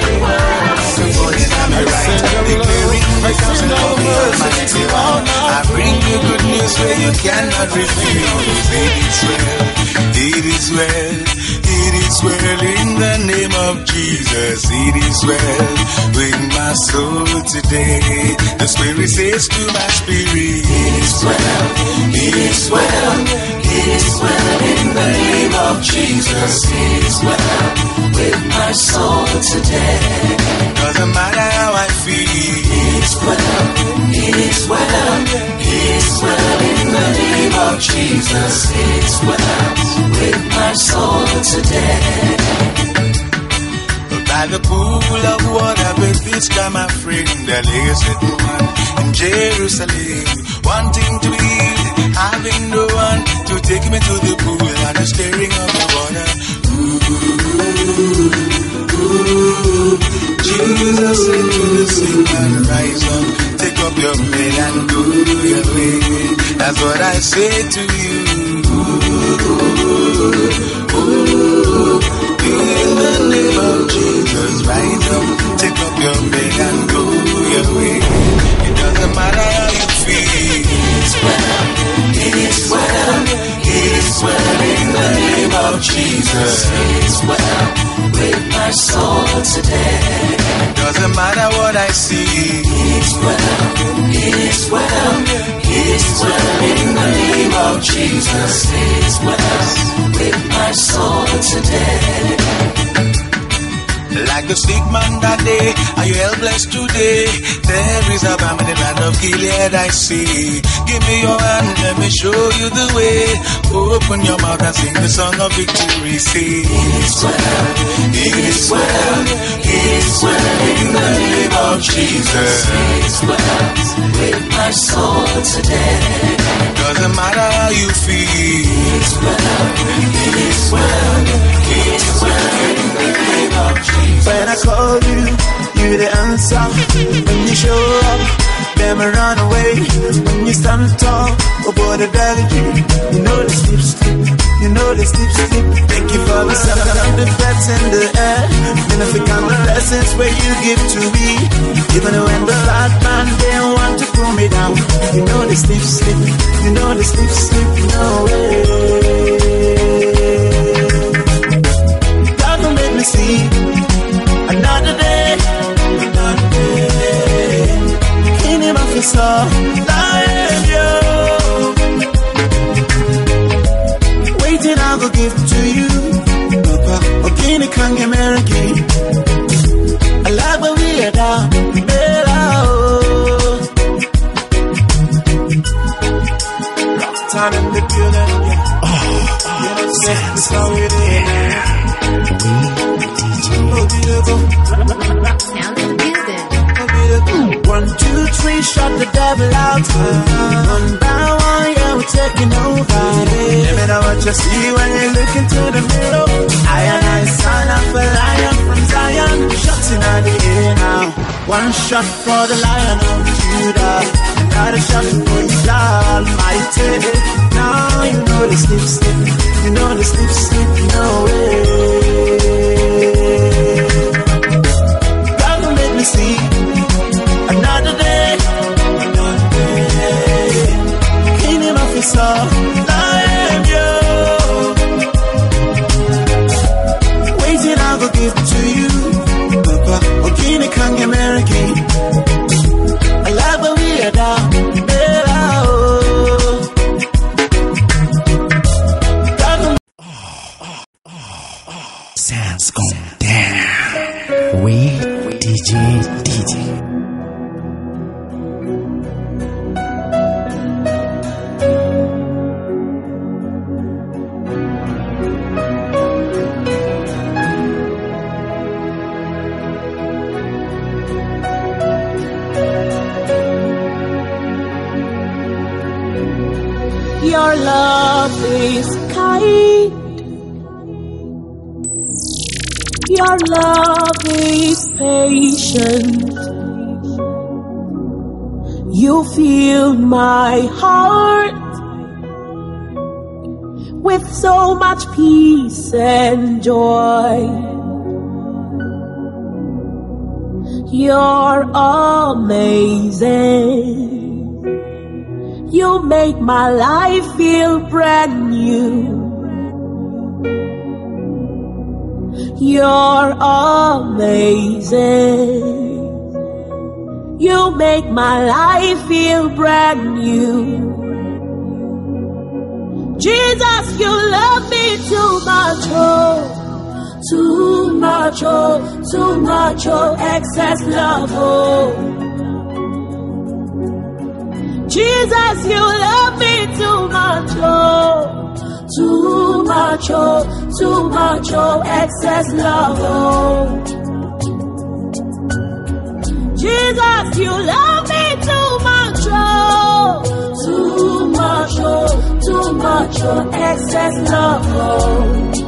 I bring you good news where you cannot refuse. It is well, it is well in the name of Jesus. It is well with my soul today. The Spirit says to my spirit, it is well, it is well, it is well in the name of Jesus. It is well with my soul today. Doesn't matter how I feel. It's well, it is well, it is well in the name of Jesus. It's well with my soul today. By the pool of water, Bethesda, my friend, there lay a certain one in Jerusalem, wanting to eat, having no one to take me to the pool and the stirring of the water. Jesus said to the sick man, rise up, take up your bed and go your way. That's what I say to you. In the name of Jesus, rise up, take up your bed and go your way. It doesn't matter how you feel. It's well, it is well, it is well in the name of Jesus. It's well with my soul today. Doesn't matter what I see. It's well, it is well, it is well in the name of Jesus. It's well with my soul today. Like the sick man that day, are you helpless today? There is a balm in the land of Gilead, I see. Give me your hand, let me show you the way. Open your mouth and sing the song of victory. Say, it is well, it is well, it is well in the name of Jesus. It is well with my soul today. Doesn't matter how you feel. It's well, it is well, it is well in the name of Jesus. When I call you, you're the answer. When you show up, them run away. When you stand tall, oh boy, the devil, you know the slip, you know the slip. Thank you for the sun and the beds in the air. And if you count the blessings where you give to me, even when the bad man they want to pull me down, you know the slip, you know the slip, no way. God will make me see another day. In him I feel so like you. Waiting I go give to you, Papa. Organic can get married again. I like where we are down, rock time in the building, yeah. Oh, that's how it is. Sounds of music. 1, 2, 3, shut the devil out. One by one, yeah, we taking over. Let me know what you see when you look into the mirror. I son of a lion from Zion. Shots in the air now. One shot for the Lion of Judah. Another shot for you, God Almighty. Now you know the slip, slip. You know the slip, slip, no way. God will let me see another day. Kingdom officer, I am you. Waiting, I will give to you. Papa, Okini Kang American. I love where we are down. Sounds gone down. We DJ. Your love is kind. Your love is patient. You fill my heart with so much peace and joy. You're amazing. You make my life feel brand new. You're amazing. You make my life feel brand new. Jesus, you love me too much, oh. Too much, oh. Too much, oh. Excess love, oh. Jesus, you love me too much, oh. Too much, oh. Too much, oh. Excess love, oh. Jesus, you love me too much, oh. Too much, oh. Too much, oh. Excess love, oh.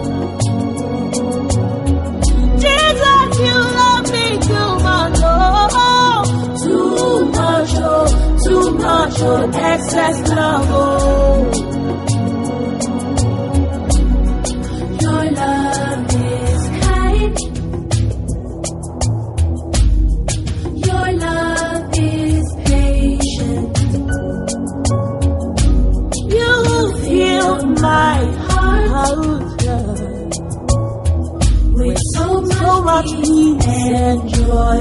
Jesus, you love me too much, oh. Too much, oh. Too much, oh. Excess love, oh. Your love is kind. Your love is patient. You fill my heart with so much peace and joy.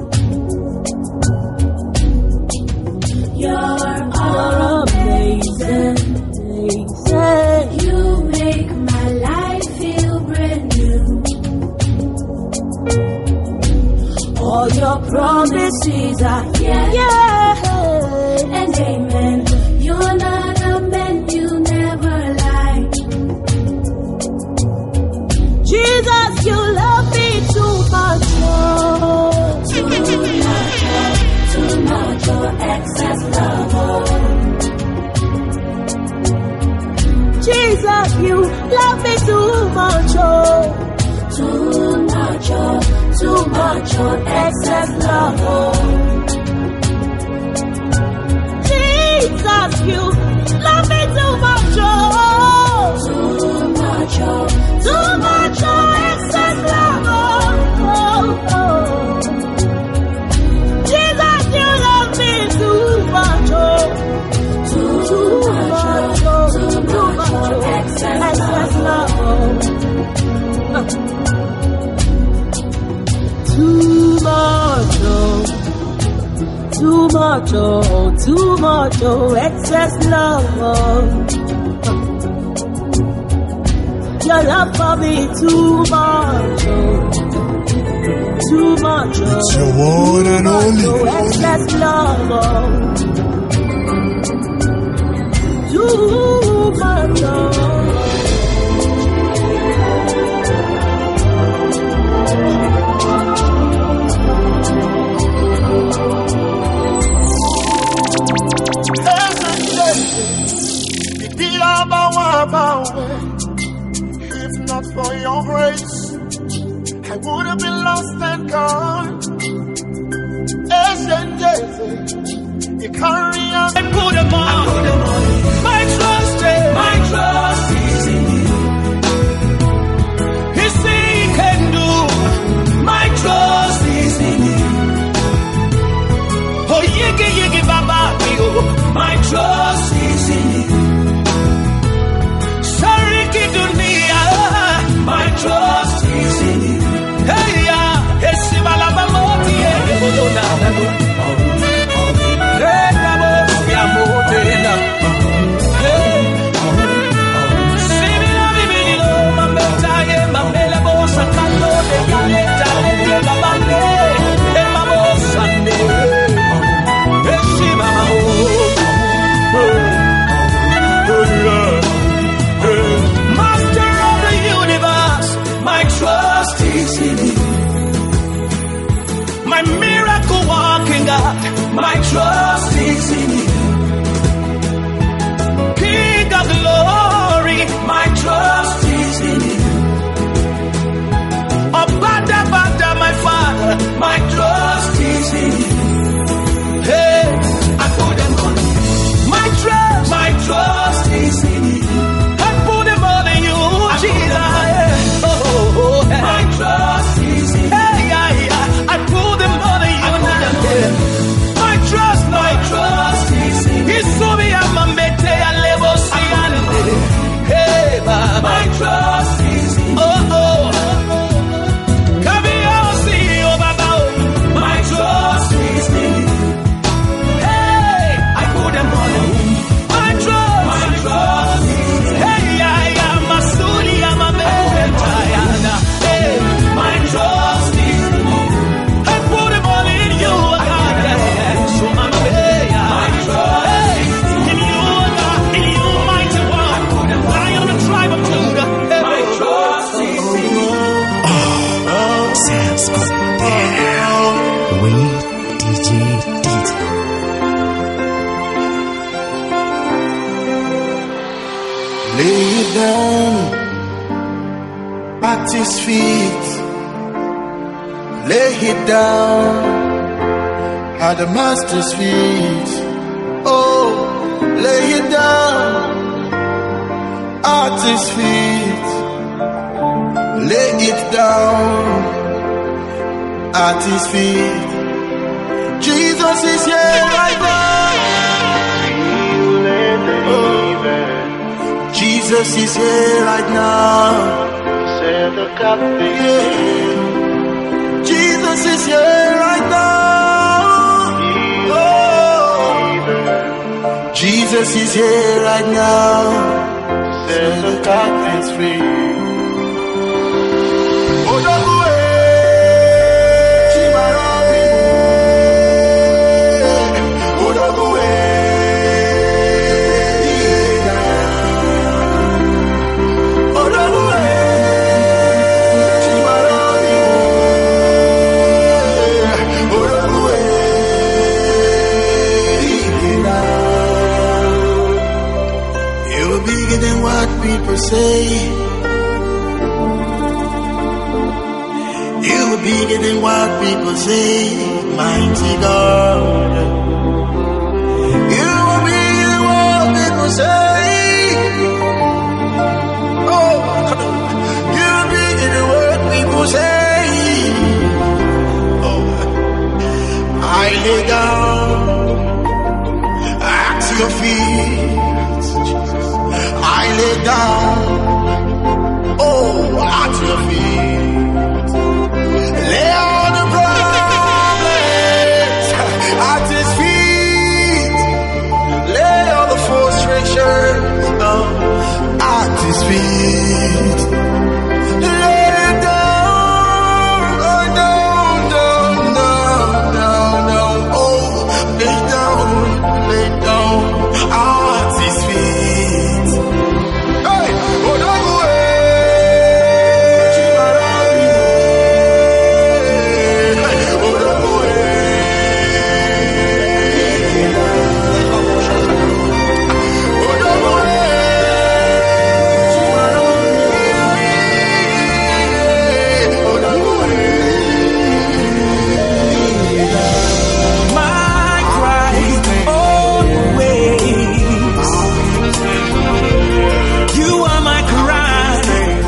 You're amazing. You make my life feel brand new. All your promises are yeah and amen. You're not a man, you never lie. Jesus, you love me too much, oh. Too much, oh. Too much, oh. Excess love, oh. Jesus, you love me too much, oh. Too much, oh. Too much, oh. Excess love, oh. Jesus, you love me too much, oh. Too much, oh. Too much, oh. Excess love, oh. Jesus, you love me too much, oh. Too much, oh. Too much, oh. Excess love, oh. Too much, oh. Too much, oh. Too much, oh. Excess love, oh. Your love for me too much, oh. Too much, oh. It's your one and only. Oh, excess love, oh. Too much, oh. for your grace, I would have been lost and gone. You carry on and put them on. My trust is in you. He say he can do. My trust is in you. Oh, yigi baba, my trust is in you. Sorry, kidunia, my trust is in you. Hey ya, esibala bamoti, ebodona. Master of the universe, my trust is in you. My miracle walking God, my trust is in you. King of glory, my trust is in you. Abada, my Father, my trust is in you. Hey, I put them on. My trust is in you. I put them all in you, Jesus. My trust is in you. I put them all in you now. My trust is in you. Isubi amamete alebo siane. Hey, Baba. My trust is in you. Kabiosi, oh Baba. My trust is in you. Hey, I put them all in you. My trust is in you. Hey, I am Masuli, I'm a man. Hey, my trust is in you. I put them all in you, God. So Mama, my trust in you, God. In you, mighty one. Lion of the tribe of Judah. My trust is in you. Sounds good. We DJ Dita. Lay it down at his feet. Lay it down at the master's feet. Oh, lay it down at his feet. Lay it down at his feet. Jesus is here right now. Oh. Jesus is here right now. Yeah. Jesus is here right now. Oh. Jesus is here right now. Set the captives free. Oh, no. People say you are bigger than what people say, mighty God. You are bigger than what people say. Oh, you are bigger than what people say. Oh, I lay down at your feet. I lay down, oh, at your feet. Lay all the problems at his feet. Lay all the frustrations at his feet. Lay it down, oh, no. Oh, lay down at his feet.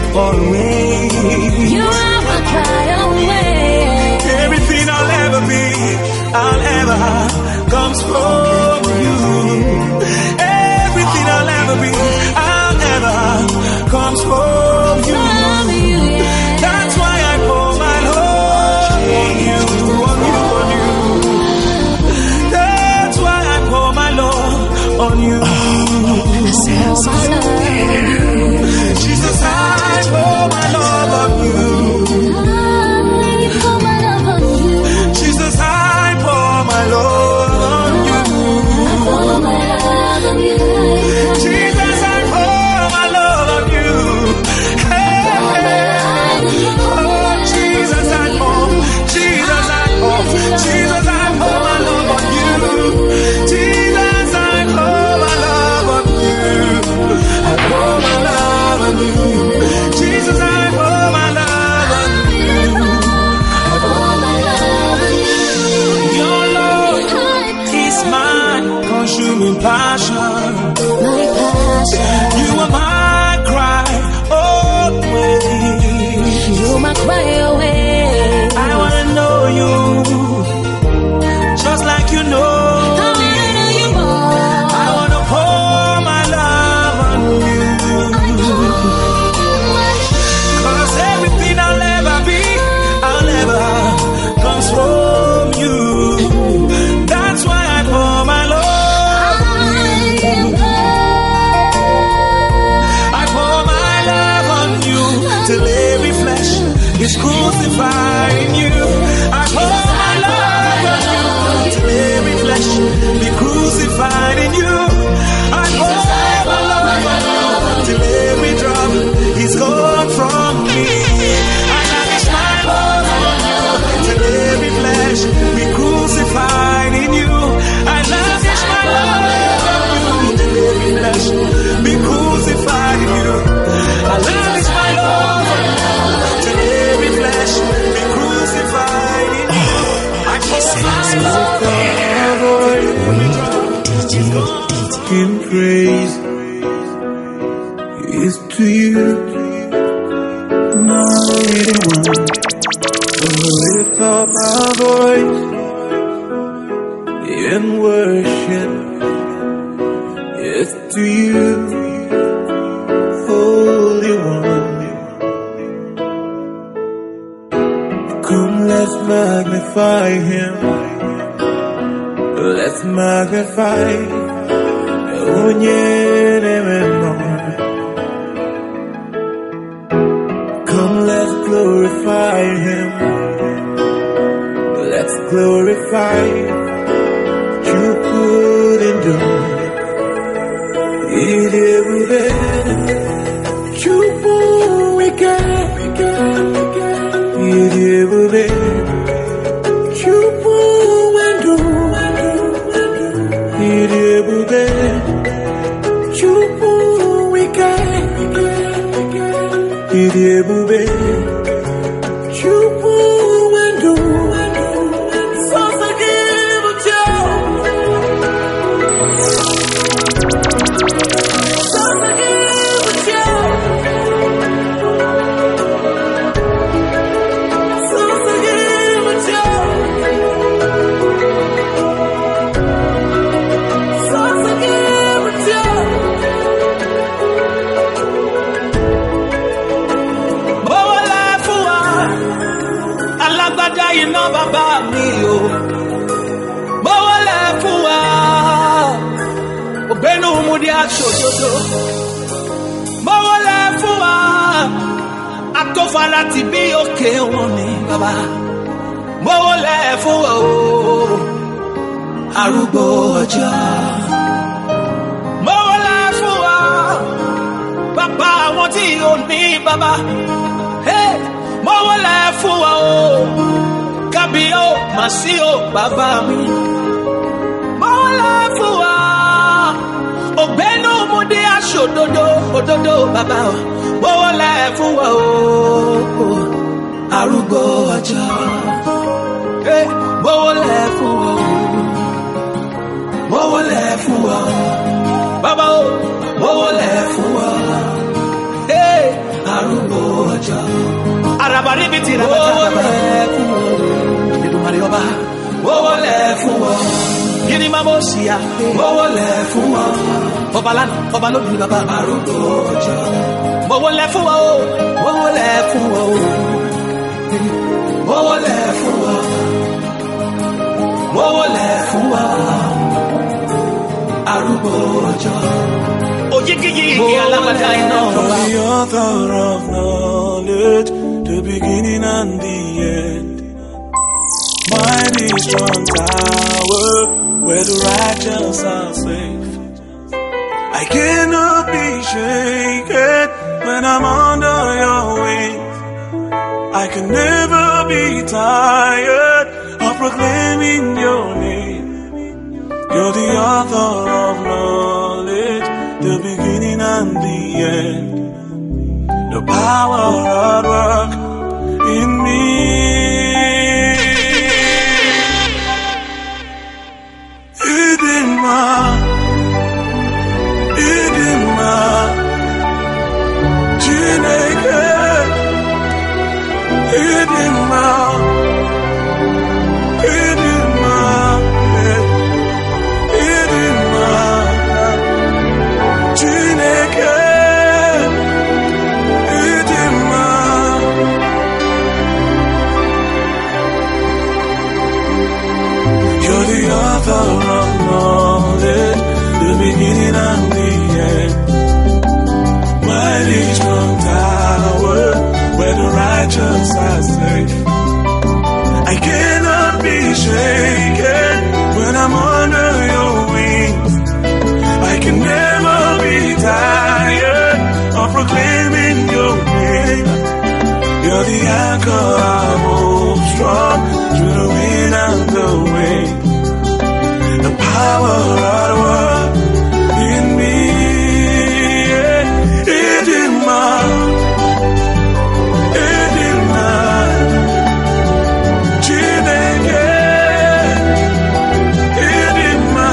always. You are my cry away. Everything I'll ever be, I'll ever have, comes from you. Everything I'll ever be, I'll ever have, comes from you. That's why I pour my love on you, on you, on you. That's why I pour my love on you. Jesus, I pour my love on you. Jesus, I pour my love on you. Jesus, I pour my love on you. Hey, oh, Jesus, I pour. Jesus, I pour. Jesus, I pour my love on you. Jesus, I pour my love on you. I pour my love on you. Jesus, I pour my love on you. I pour my love on you. Your love is my consuming passion. My passion. You are my cry always. You my cry away. I wanna know you just like you know me. I wanna pour my love on you. 'Cause everything I'll ever be, I'll ever have, comes from you. That's why I pour my love on you. I pour my love on you till every flesh is crucified in you. I pour my love on you till every flesh be crucified in you. I pour my love on you till every drop is gone from me. I lavish my love on you till every flesh be crucified in you. I lavish my love on you till every flesh be crucified in you. I lavish my love on you till every flesh be crucified in you. I pour my love on you. In praise is to you, mighty one. So lift up my voice in worship is to you, Holy One. Come, let's magnify Him. Let's magnify. Come, let's glorify Him. Let's glorify. You couldn't do it. You won't again. You won't do it. Láti bí òkè wọn ni bàbá mo wọlé fún ọ arúgbó ọjọ́ mo wọlé fún ọ bàbá àwọn tí ò ní bàbá mo wọlé fún ọ kábíyó màsíò bàbá mi mo wọlé fún ọ ògbénú múdí aṣòdodo òdodo bàbá mo wọlé fún ọ arúgbó ọjọ́ mo wọlé fún ọ mo wọlé fún ọ bàbá o mo wọlé fún ọ arúgbó mọ́wọ́lẹ̀ fún wọn. Ọba lánàá, ọba lónìí bàbá. Arúgbó ọjọ́. Mọ́wọ́lẹ̀ fún wọn o, mọ́wọ́lẹ̀ fún wọn o. Mọ́wọ́lẹ̀ fún wọn. Mọ́wọ́lẹ̀ fún wọn. Arúgbó ọjọ́. Òjìgìjìgì alágbádá iná wa. The author of knowledge, the beginning and the end. Mighty strong tower, where the righteous are safe. I cannot be shaken when I'm under your wings. I can never be tired of proclaiming your name. You're the author of knowledge, the beginning and the end. The power at work in me. Idima, Chineke, Idima, Chineke, Idima. You're the author of knowledge, the beginning and the end. Mighty strong tower, where the righteous are safe. I cannot be shaken when I'm under your wings. I can never be tired of proclaiming your name. You're the anchor I hold strong through the wind and the wave. The power at work in me. Idima, Idima, Chineke, Idima,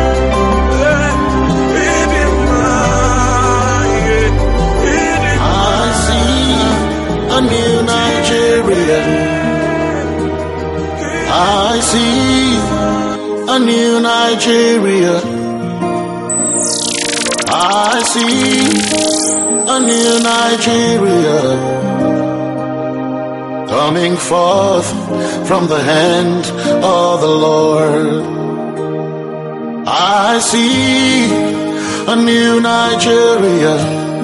Idima, Idima. I see a new Nigeria. I see a new Nigeria. I see a new Nigeria coming forth from the hand of the Lord. I see a new Nigeria.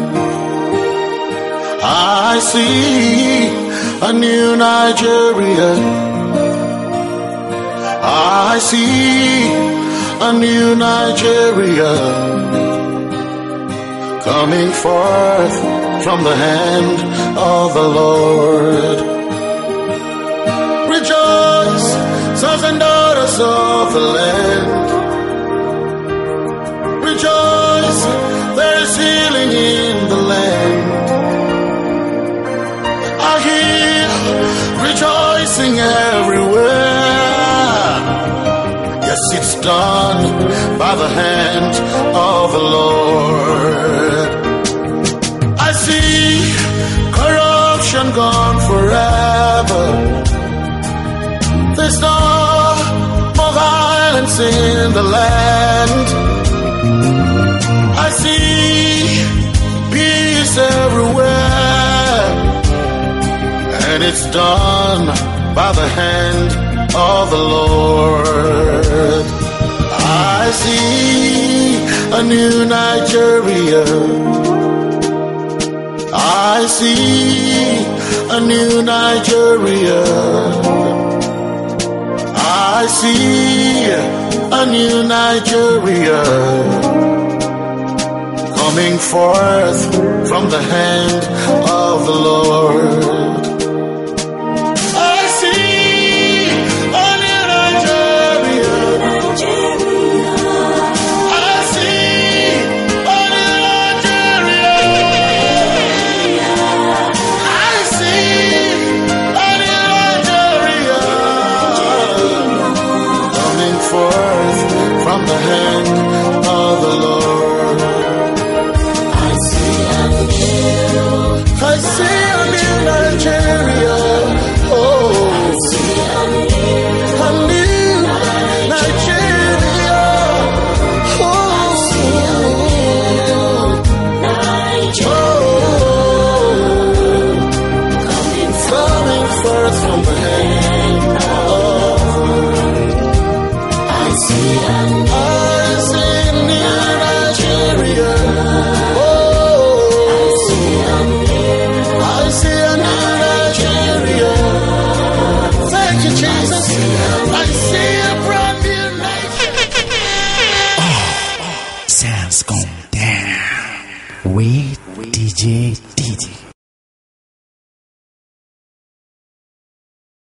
I see a new Nigeria. I see a new Nigeria coming forth from the hand of the Lord. Rejoice, sons and daughters of the land. Rejoice, there is healing in the land. I hear rejoicing everywhere. Yes, it's done by the hand of the Lord. I see corruption gone forever. There's no more violence in the land. I see peace everywhere, and it's done by the hand of the Lord. I see a new Nigeria. I see a new Nigeria. I see a new Nigeria coming forth from the hand of the Lord.